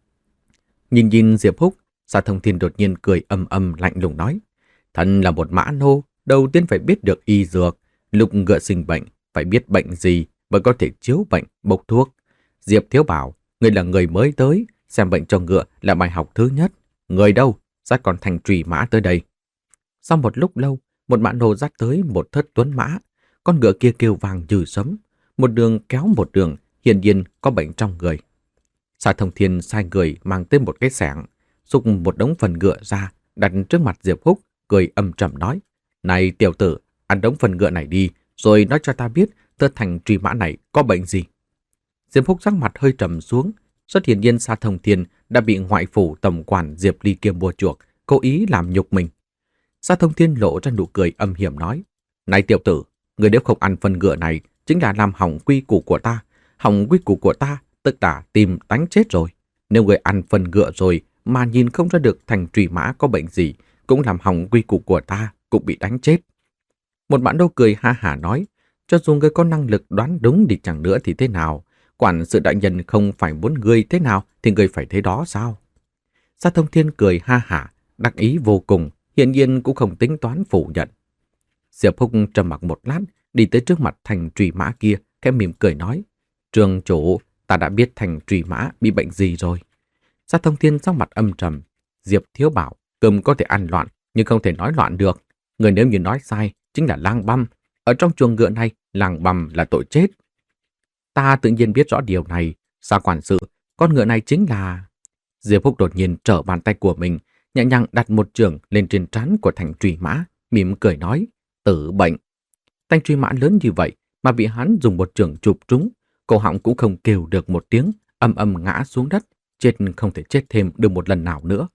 Nhìn nhìn Diệp Húc, Sa Thông Thiên đột nhiên cười âm âm lạnh lùng nói: "Thần là một mã nô, đầu tiên phải biết được y dược, lúc ngựa sinh bệnh phải biết bệnh gì mới có thể chiếu bệnh, bốc thuốc. Diệp Thiếu Bảo, người là người mới tới, xem bệnh cho ngựa là bài học thứ nhất. Người đâu? Dắt con thành trùy mã tới đây." Sau một lúc lâu, một mã nô dắt tới một thất tuấn mã, con ngựa kia kêu vàng như sấm, một đường kéo một đường, hiển nhiên có bệnh trong người. Sa Thông Thiên sai người mang tới một cái xẻng, xúc một đống phần ngựa ra, đặt trước mặt Diệp Húc, cười âm trầm nói: "Này tiểu tử, ăn đống phần ngựa này đi, rồi nói cho ta biết tơ thành truy mã này có bệnh gì." Diệp Húc sắc mặt hơi trầm xuống, rất hiển nhiên Sa Thông Thiên đã bị ngoại phủ tổng quản Diệp Ly kia mua chuộc, cố ý làm nhục mình. Sa Thông Thiên lộ ra nụ cười âm hiểm nói: "Này tiểu tử, người nếu không ăn phần ngựa này chính là làm hỏng quy củ của ta, hỏng quy củ của ta tức là tìm đánh chết rồi. Nếu người ăn phần ngựa rồi mà nhìn không ra được thành trùy mã có bệnh gì, cũng làm hỏng quy củ của ta, cũng bị đánh chết." Một mã nô cười ha hả nói: "Cho dù ngươi có năng lực đoán đúng đi chẳng nữa thì thế nào, quản sự đại nhân không phải muốn ngươi thế nào thì ngươi phải thế đó sao?" Sa Thông Thiên cười ha hả, đắc ý vô cùng, hiển nhiên cũng không tính toán phủ nhận. Diệp Húc trầm mặc một lát, đi tới trước mặt thành trùy mã kia, khẽ mỉm cười nói: "Trường chủ, ta đã biết thành trùy mã bị bệnh gì rồi." Sa Thông Thiên sắc mặt âm trầm: "Diệp Thiếu Bảo, cơm có thể ăn loạn, nhưng không thể nói loạn được. Người nếu như nói sai, chính là lang băm. Ở trong chuồng ngựa này, lang băm là tội chết." "Ta tự nhiên biết rõ điều này. Sa quản sự, con ngựa này chính là..." Diệp Húc đột nhiên trở bàn tay của mình, nhẹ nhàng đặt một chưởng lên trên trán của thành trùy mã, mỉm cười nói: "Tử bệnh." Thành trùy mã lớn như vậy mà bị hắn dùng một chưởng chụp trúng, cổ họng cũng không kêu được một tiếng, âm âm ngã xuống đất, chết không thể chết thêm được một lần nào nữa.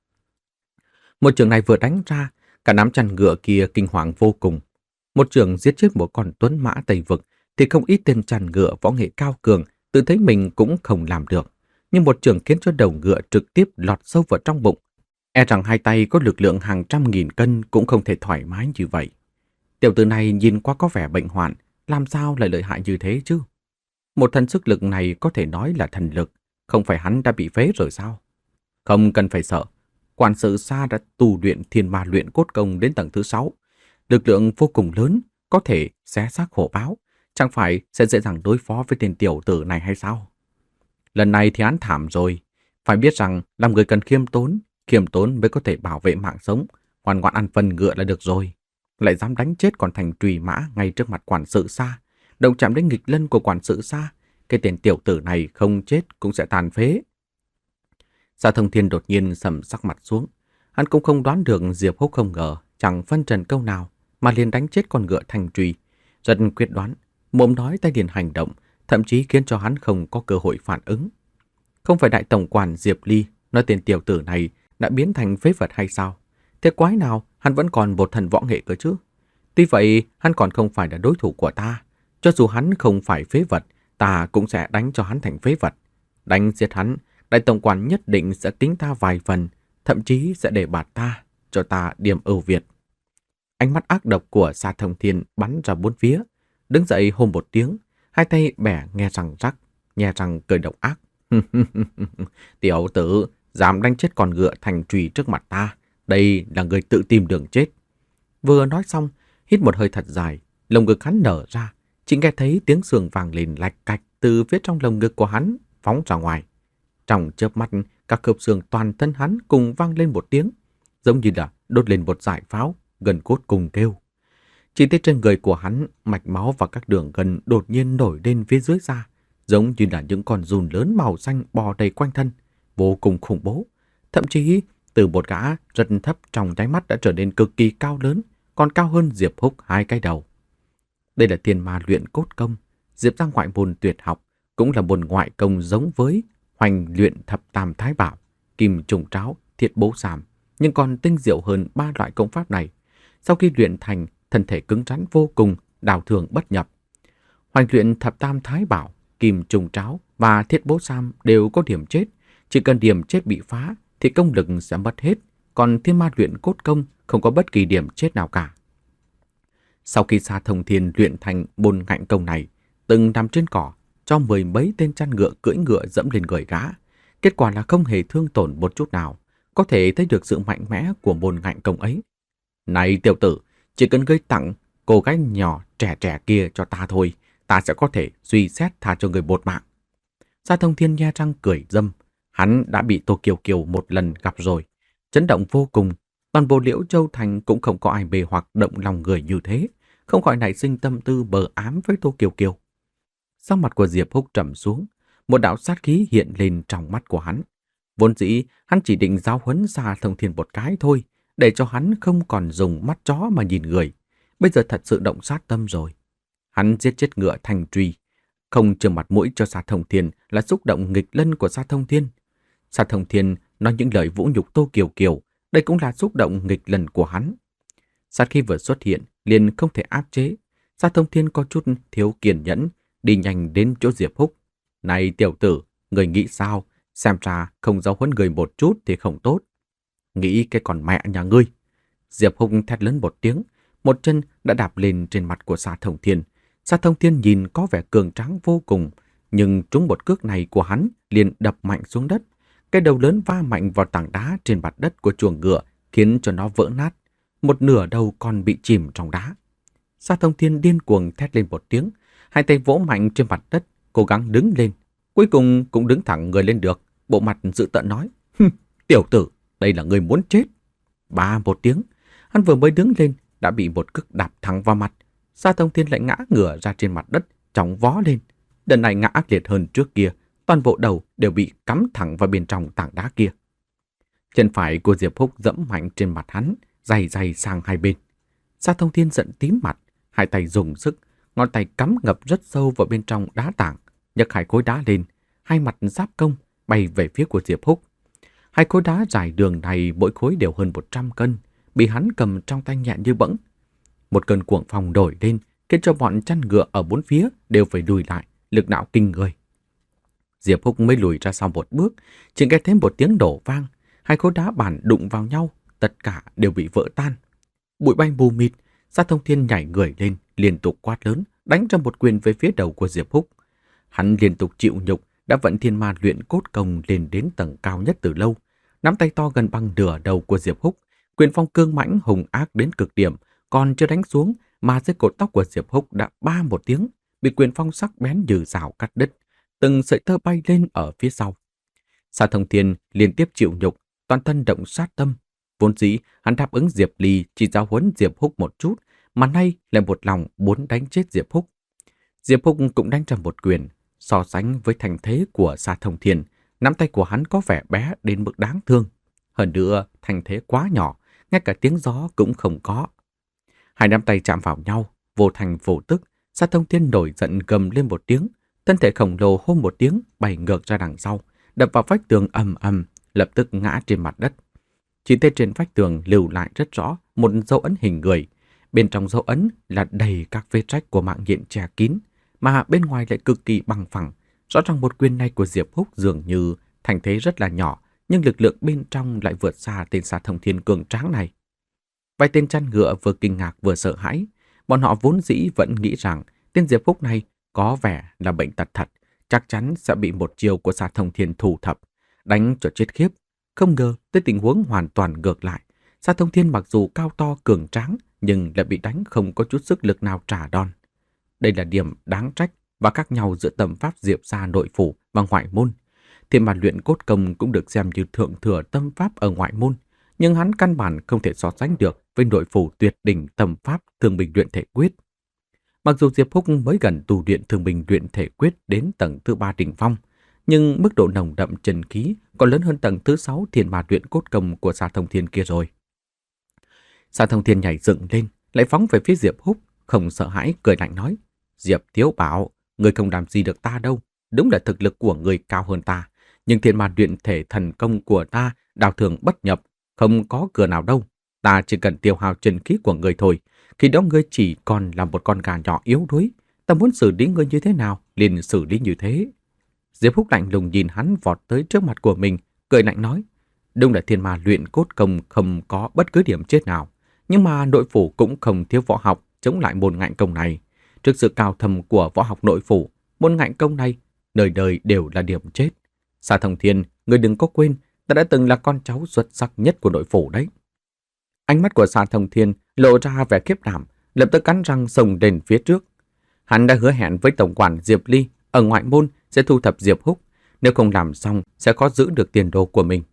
Một chưởng này vừa đánh ra, cả đám chăn ngựa kia kinh hoàng vô cùng. Một chưởng giết chết một con tuấn mã Tây Vực thì không ít tên chăn ngựa võ nghệ cao cường tự thấy mình cũng không làm được, nhưng một chưởng khiến cho đầu ngựa trực tiếp lọt sâu vào trong bụng. E rằng hai tay có lực lượng hàng trăm nghìn cân cũng không thể thoải mái như vậy. Tiểu tử này nhìn qua có vẻ bệnh hoạn, làm sao lại lợi hại như thế chứ? Một thần sức lực này có thể nói là thần lực, không phải hắn đã bị phế rồi sao? Không cần phải sợ, quản sự Sa đã tu luyện thiên ma luyện cốt công đến tầng thứ sáu, lực lượng vô cùng lớn, có thể xé xác hổ báo, chẳng phải sẽ dễ dàng đối phó với tên tiểu tử này hay sao? Lần này thì hắn thảm rồi, phải biết rằng làm người cần khiêm tốn, khiêm tốn mới có thể bảo vệ mạng sống, ngoan ngoãn ăn phần ngựa là được rồi. Lại dám đánh chết con thành trùy mã ngay trước mặt quản sự Sa, động chạm đến nghịch lân của quản sự Sa, cái tên tiểu tử này không chết cũng sẽ tàn phế. Sa Thông Thiên đột nhiên sầm sắc mặt xuống, hắn cũng không đoán được Diệp Húc không ngờ, chẳng phân trần câu nào mà liền đánh chết con ngựa thành trùy, rất quyết đoán, mồm nói tay liền hành động, thậm chí khiến cho hắn không có cơ hội phản ứng. Không phải đại tổng quản Diệp Ly nói tên tiểu tử này đã biến thành phế vật hay sao? Thế quái nào hắn vẫn còn một thần võ nghệ cơ chứ? Tuy vậy, hắn còn không phải là đối thủ của ta. Cho dù hắn không phải phế vật, ta cũng sẽ đánh cho hắn thành phế vật. Đánh giết hắn, đại tổng quản nhất định sẽ kính ta vài phần, thậm chí sẽ để bạt ta, cho ta điểm ưu việt. Ánh mắt ác độc của Sa Thông Thiên bắn ra bốn phía, đứng dậy hô một tiếng, hai tay bẻ nghe răng rắc, nhe răng cười độc ác. Tiểu tử, dám đánh chết con ngựa thành trùy trước mặt ta. Đây là người tự tìm đường chết. Vừa nói xong, hít một hơi thật dài, lồng ngực hắn nở ra. Chỉ nghe thấy tiếng xương vàng lên lạch cạch từ phía trong lồng ngực của hắn phóng ra ngoài. Trong chớp mắt, các khớp xương toàn thân hắn cùng vang lên một tiếng, giống như là đốt lên một dải pháo, gần cốt cùng kêu. Chỉ thấy trên người của hắn, mạch máu và các đường gân đột nhiên nổi lên phía dưới da, giống như là những con giun lớn màu xanh bò đầy quanh thân, vô cùng khủng bố. Thậm chí, từ một gã rất thấp trong nháy mắt đã trở nên cực kỳ cao lớn, còn cao hơn Diệp Húc hai cái đầu. Đây là thiên ma luyện cốt công, Diệp ra ngoại môn tuyệt học, cũng là một ngoại công giống với hoành luyện thập tam thái bảo, kim trùng tráo, thiết bố sàm, nhưng còn tinh diệu hơn ba loại công pháp này. Sau khi luyện thành, thân thể cứng rắn vô cùng, đào thường bất nhập. Hoành luyện thập tam thái bảo, kim trùng tráo và thiết bố sam đều có điểm chết. Chỉ cần điểm chết bị phá thì công lực sẽ mất hết, còn thiên ma luyện cốt công không có bất kỳ điểm chết nào cả. Sau khi Sa Thông Thiên luyện thành môn ngạnh công này, từng nằm trên cỏ, cho mười mấy tên chăn ngựa cưỡi ngựa dẫm lên người gã. Kết quả là không hề thương tổn một chút nào, có thể thấy được sự mạnh mẽ của môn ngạnh công ấy. Này tiểu tử, chỉ cần gây tặng cô gái nhỏ trẻ trẻ kia cho ta thôi, ta sẽ có thể suy xét tha cho người một mạng. Sa Thông Thiên nhe răng cười dâm, hắn đã bị Tô Kiều Kiều một lần gặp rồi, chấn động vô cùng. Toàn bộ Liễu Châu Thành cũng không có ai bề hoặc động lòng người như thế, không khỏi nảy sinh tâm tư bờ ám với Tô Kiều Kiều. Sắc mặt của Diệp Húc trầm xuống, một đạo sát khí hiện lên trong mắt của hắn. Vốn dĩ hắn chỉ định giáo huấn Sa Thông Thiên một cái thôi, để cho hắn không còn dùng mắt chó mà nhìn người. Bây giờ thật sự động sát tâm rồi. Hắn giết chết ngựa thành truy, không trừ mặt mũi cho Sa Thông Thiên là xúc động nghịch lân của Sa Thông Thiên. Sa Thông Thiên nói những lời vũ nhục Tô Kiều Kiều, đây cũng là xúc động nghịch lân của hắn. Sát khi vừa xuất hiện, liền không thể áp chế. Sa Thông Thiên có chút thiếu kiên nhẫn, đi nhanh đến chỗ Diệp Húc. Này tiểu tử, người nghĩ sao? Xem ra không giáo huấn người một chút thì không tốt. Nghĩ cái con mẹ nhà ngươi. Diệp Húc thét lớn một tiếng, một chân đã đạp lên trên mặt của Sa Thông Thiên. Sa Thông Thiên nhìn có vẻ cường tráng vô cùng, nhưng trúng một cước này của hắn liền đập mạnh xuống đất. Cái đầu lớn va mạnh vào tảng đá trên mặt đất của chuồng ngựa, khiến cho nó vỡ nát. Một nửa đầu còn bị chìm trong đá. Sa Thông Thiên điên cuồng thét lên một tiếng, hai tay vỗ mạnh trên mặt đất, cố gắng đứng lên. Cuối cùng cũng đứng thẳng người lên được, bộ mặt dữ tợn nói: tiểu tử, đây là người muốn chết. Ba một tiếng, hắn vừa mới đứng lên đã bị một cước đạp thẳng vào mặt. Sa Thông Thiên lại ngã ngửa ra trên mặt đất, chóng vó lên. Lần này ngã ác liệt hơn trước kia, toàn bộ đầu đều bị cắm thẳng vào bên trong tảng đá kia. Chân phải của Diệp Húc dẫm mạnh trên mặt hắn, dày dày sang hai bên. Sa Thông Thiên giận tím mặt, hai tay dùng sức, ngón tay cắm ngập rất sâu vào bên trong đá tảng, nhấc hai khối đá lên, hai mặt giáp công bay về phía của Diệp Húc. Hai khối đá dài đường này mỗi khối đều hơn một trăm cân, bị hắn cầm trong tay nhẹ như bỗng. Một cơn cuồng phong nổi lên, khiến cho bọn chăn ngựa ở bốn phía đều phải lùi lại, lực đạo kinh người. Diệp Húc mới lùi ra sau một bước, chỉ nghe thêm một tiếng đổ vang, hai khối đá bản đụng vào nhau, tất cả đều bị vỡ tan. Bụi bay mù mịt, Sa Thông Thiên nhảy người lên, liên tục quát lớn, đánh ra một quyền về phía đầu của Diệp Húc. Hắn liên tục chịu nhục, đã vận thiên ma luyện cốt công lên đến tầng cao nhất từ lâu. Nắm tay to gần bằng nửa đầu của Diệp Húc, quyền phong cương mãnh hùng ác đến cực điểm, còn chưa đánh xuống mà dưới cột tóc của Diệp Húc đã ba một tiếng, bị quyền phong sắc bén như rào cắt đứt, từng sợi tơ bay lên ở phía sau. Sa Thông Thiên liên tiếp chịu nhục, toàn thân động sát tâm. Vốn dĩ hắn đáp ứng Diệp Ly chỉ giáo huấn Diệp Húc một chút, mà nay lại một lòng muốn đánh chết Diệp Húc. Diệp Húc cũng đánh ra một quyền, so sánh với thành thế của Sa Thông Thiên, nắm tay của hắn có vẻ bé đến mức đáng thương. Hơn nữa, thành thế quá nhỏ, ngay cả tiếng gió cũng không có. Hai nắm tay chạm vào nhau, vô thành vô tức. Sa Thông Thiên nổi giận gầm lên một tiếng, thân thể khổng lồ hô một tiếng bay ngược ra đằng sau, đập vào vách tường ầm ầm, lập tức ngã trên mặt đất. Chỉ thấy trên vách tường lưu lại rất rõ một dấu ấn hình người. Bên trong dấu ấn là đầy các vết rách của mạng nhện che kín, mà bên ngoài lại cực kỳ bằng phẳng. Rõ ràng một quyền này của Diệp Húc dường như thành thế rất là nhỏ, nhưng lực lượng bên trong lại vượt xa tên Sa Thông Thiên cường tráng này. Vài tên chăn ngựa vừa kinh ngạc vừa sợ hãi. Bọn họ vốn dĩ vẫn nghĩ rằng tên Diệp Húc này có vẻ là bệnh tật thật, chắc chắn sẽ bị một chiều của Sa Thông Thiên thu thập, đánh cho chết khiếp. Không ngờ tới tình huống hoàn toàn ngược lại. Sa Thông Thiên mặc dù cao to cường tráng, nhưng lại bị đánh không có chút sức lực nào trả đòn. Đây là điểm đáng trách và khác nhau giữa tầm pháp Diệp gia nội phủ và ngoại môn. Thiên Ma luyện cốt công cũng được xem như thượng thừa tâm pháp ở ngoại môn, nhưng hắn căn bản không thể so sánh được với nội phủ tuyệt đỉnh tâm pháp Thương Binh Luyện Thể Quyết. Mặc dù Diệp Húc mới gần tu luyện Thương Binh Luyện Thể Quyết đến tầng thứ ba đỉnh phong, nhưng mức độ nồng đậm chân khí còn lớn hơn tầng thứ sáu Thiên Ma luyện cốt công của Sa Thông Thiên kia rồi. Sa Thông Thiên nhảy dựng lên, lại phóng về phía Diệp Húc, không sợ hãi, cười lạnh nói: Diệp Thiếu Bảo, người không làm gì được ta đâu. Đúng là thực lực của người cao hơn ta, nhưng Thiên Ma luyện thể thần công của ta đào thường bất nhập, không có cửa nào đâu. Ta chỉ cần tiêu hao chân khí của người thôi. Khi đó ngươi chỉ còn là một con gà nhỏ yếu đuối. Ta muốn xử lý ngươi như thế nào, liền xử lý như thế. Diệp Húc lạnh lùng nhìn hắn vọt tới trước mặt của mình, cười lạnh nói: Đúng là Thiên Ma luyện cốt công không có bất cứ điểm chết nào, nhưng mà nội phủ cũng không thiếu võ học chống lại môn ngạnh công này. Trước sự cao thầm của võ học nội phủ, môn ngạnh công này đời đời đều là điểm chết. Sa Thông Thiên, ngươi đừng có quên, ta đã từng là con cháu xuất sắc nhất của nội phủ đấy. Ánh mắt của Sa Thông Thiên lộ ra vẻ khiếp đảm, lập tức cắn răng xông lên phía trước. Hắn đã hứa hẹn với tổng quản Diệp Ly ở ngoại môn sẽ thu thập Diệp Húc, nếu không làm xong sẽ khó giữ được tiền đồ của mình.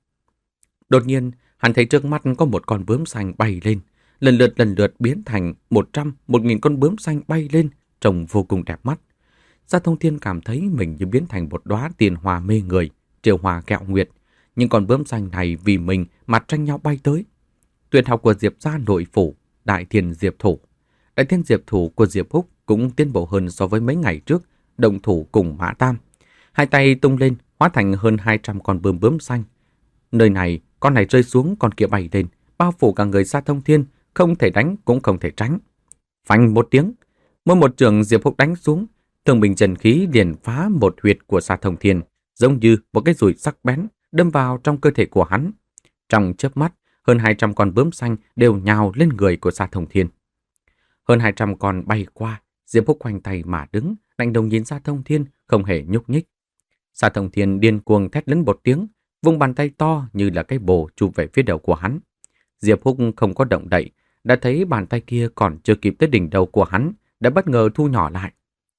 Đột nhiên, hắn thấy trước mắt có một con bướm xanh bay lên, lần lượt lần lượt biến thành một trăm, một nghìn con bướm xanh bay lên, trông vô cùng đẹp mắt. Sa Thông Thiên cảm thấy mình như biến thành một đóa tiền hoa mê người, triều hoa kẹo nguyệt. Nhưng con bướm xanh này vì mình mà tranh nhau bay tới. Tuyệt học của Diệp gia nội phủ, Đại Thiên Diệp Thủ. Đại Thiên Diệp Thủ của Diệp Húc cũng tiến bộ hơn so với mấy ngày trước, đồng thủ cùng Mã Tam. Hai tay tung lên, hóa thành hơn hai trăm con bướm bướm xanh. Nơi này, con này rơi xuống, con kia bay lên, bao phủ cả người Sa Thông Thiên, không thể đánh cũng không thể tránh. Phanh một tiếng, mỗi một trường Diệp Húc đánh xuống, thương binh chân khí liền phá một huyệt của Sa Thông Thiên, giống như một cái dùi sắc bén đâm vào trong cơ thể của hắn. Trong chớp mắt, hơn hai trăm con bướm xanh đều nhào lên người của Sa Thông Thiên. Hơn hai trăm con bay qua, Diệp Húc khoanh tay mà đứng, lạnh lùng nhìn Sa Thông Thiên, không hề nhúc nhích. Sa Thông Thiên điên cuồng thét lớn một tiếng, vung bàn tay to như là cái bồ chụp về phía đầu của hắn. Diệp Húc không có động đậy, đã thấy bàn tay kia còn chưa kịp tới đỉnh đầu của hắn, đã bất ngờ thu nhỏ lại.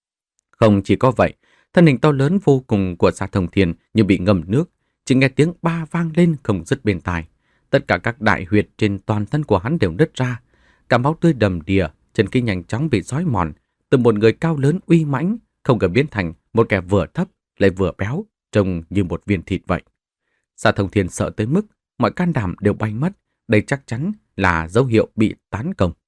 Không chỉ có vậy, thân hình to lớn vô cùng của Sa Thông Thiên như bị ngâm nước, chỉ nghe tiếng ba vang lên không dứt bên tai. Tất cả các đại huyệt trên toàn thân của hắn đều nứt ra, cả máu tươi đầm đìa, chân khí nhanh chóng bị xói mòn, từ một người cao lớn uy mãnh không ngờ biến thành một kẻ vừa thấp lại vừa béo, trông như một viên thịt vậy. Sa Thông Thiên sợ tới mức mọi can đảm đều bay mất, đây chắc chắn là dấu hiệu bị tán công.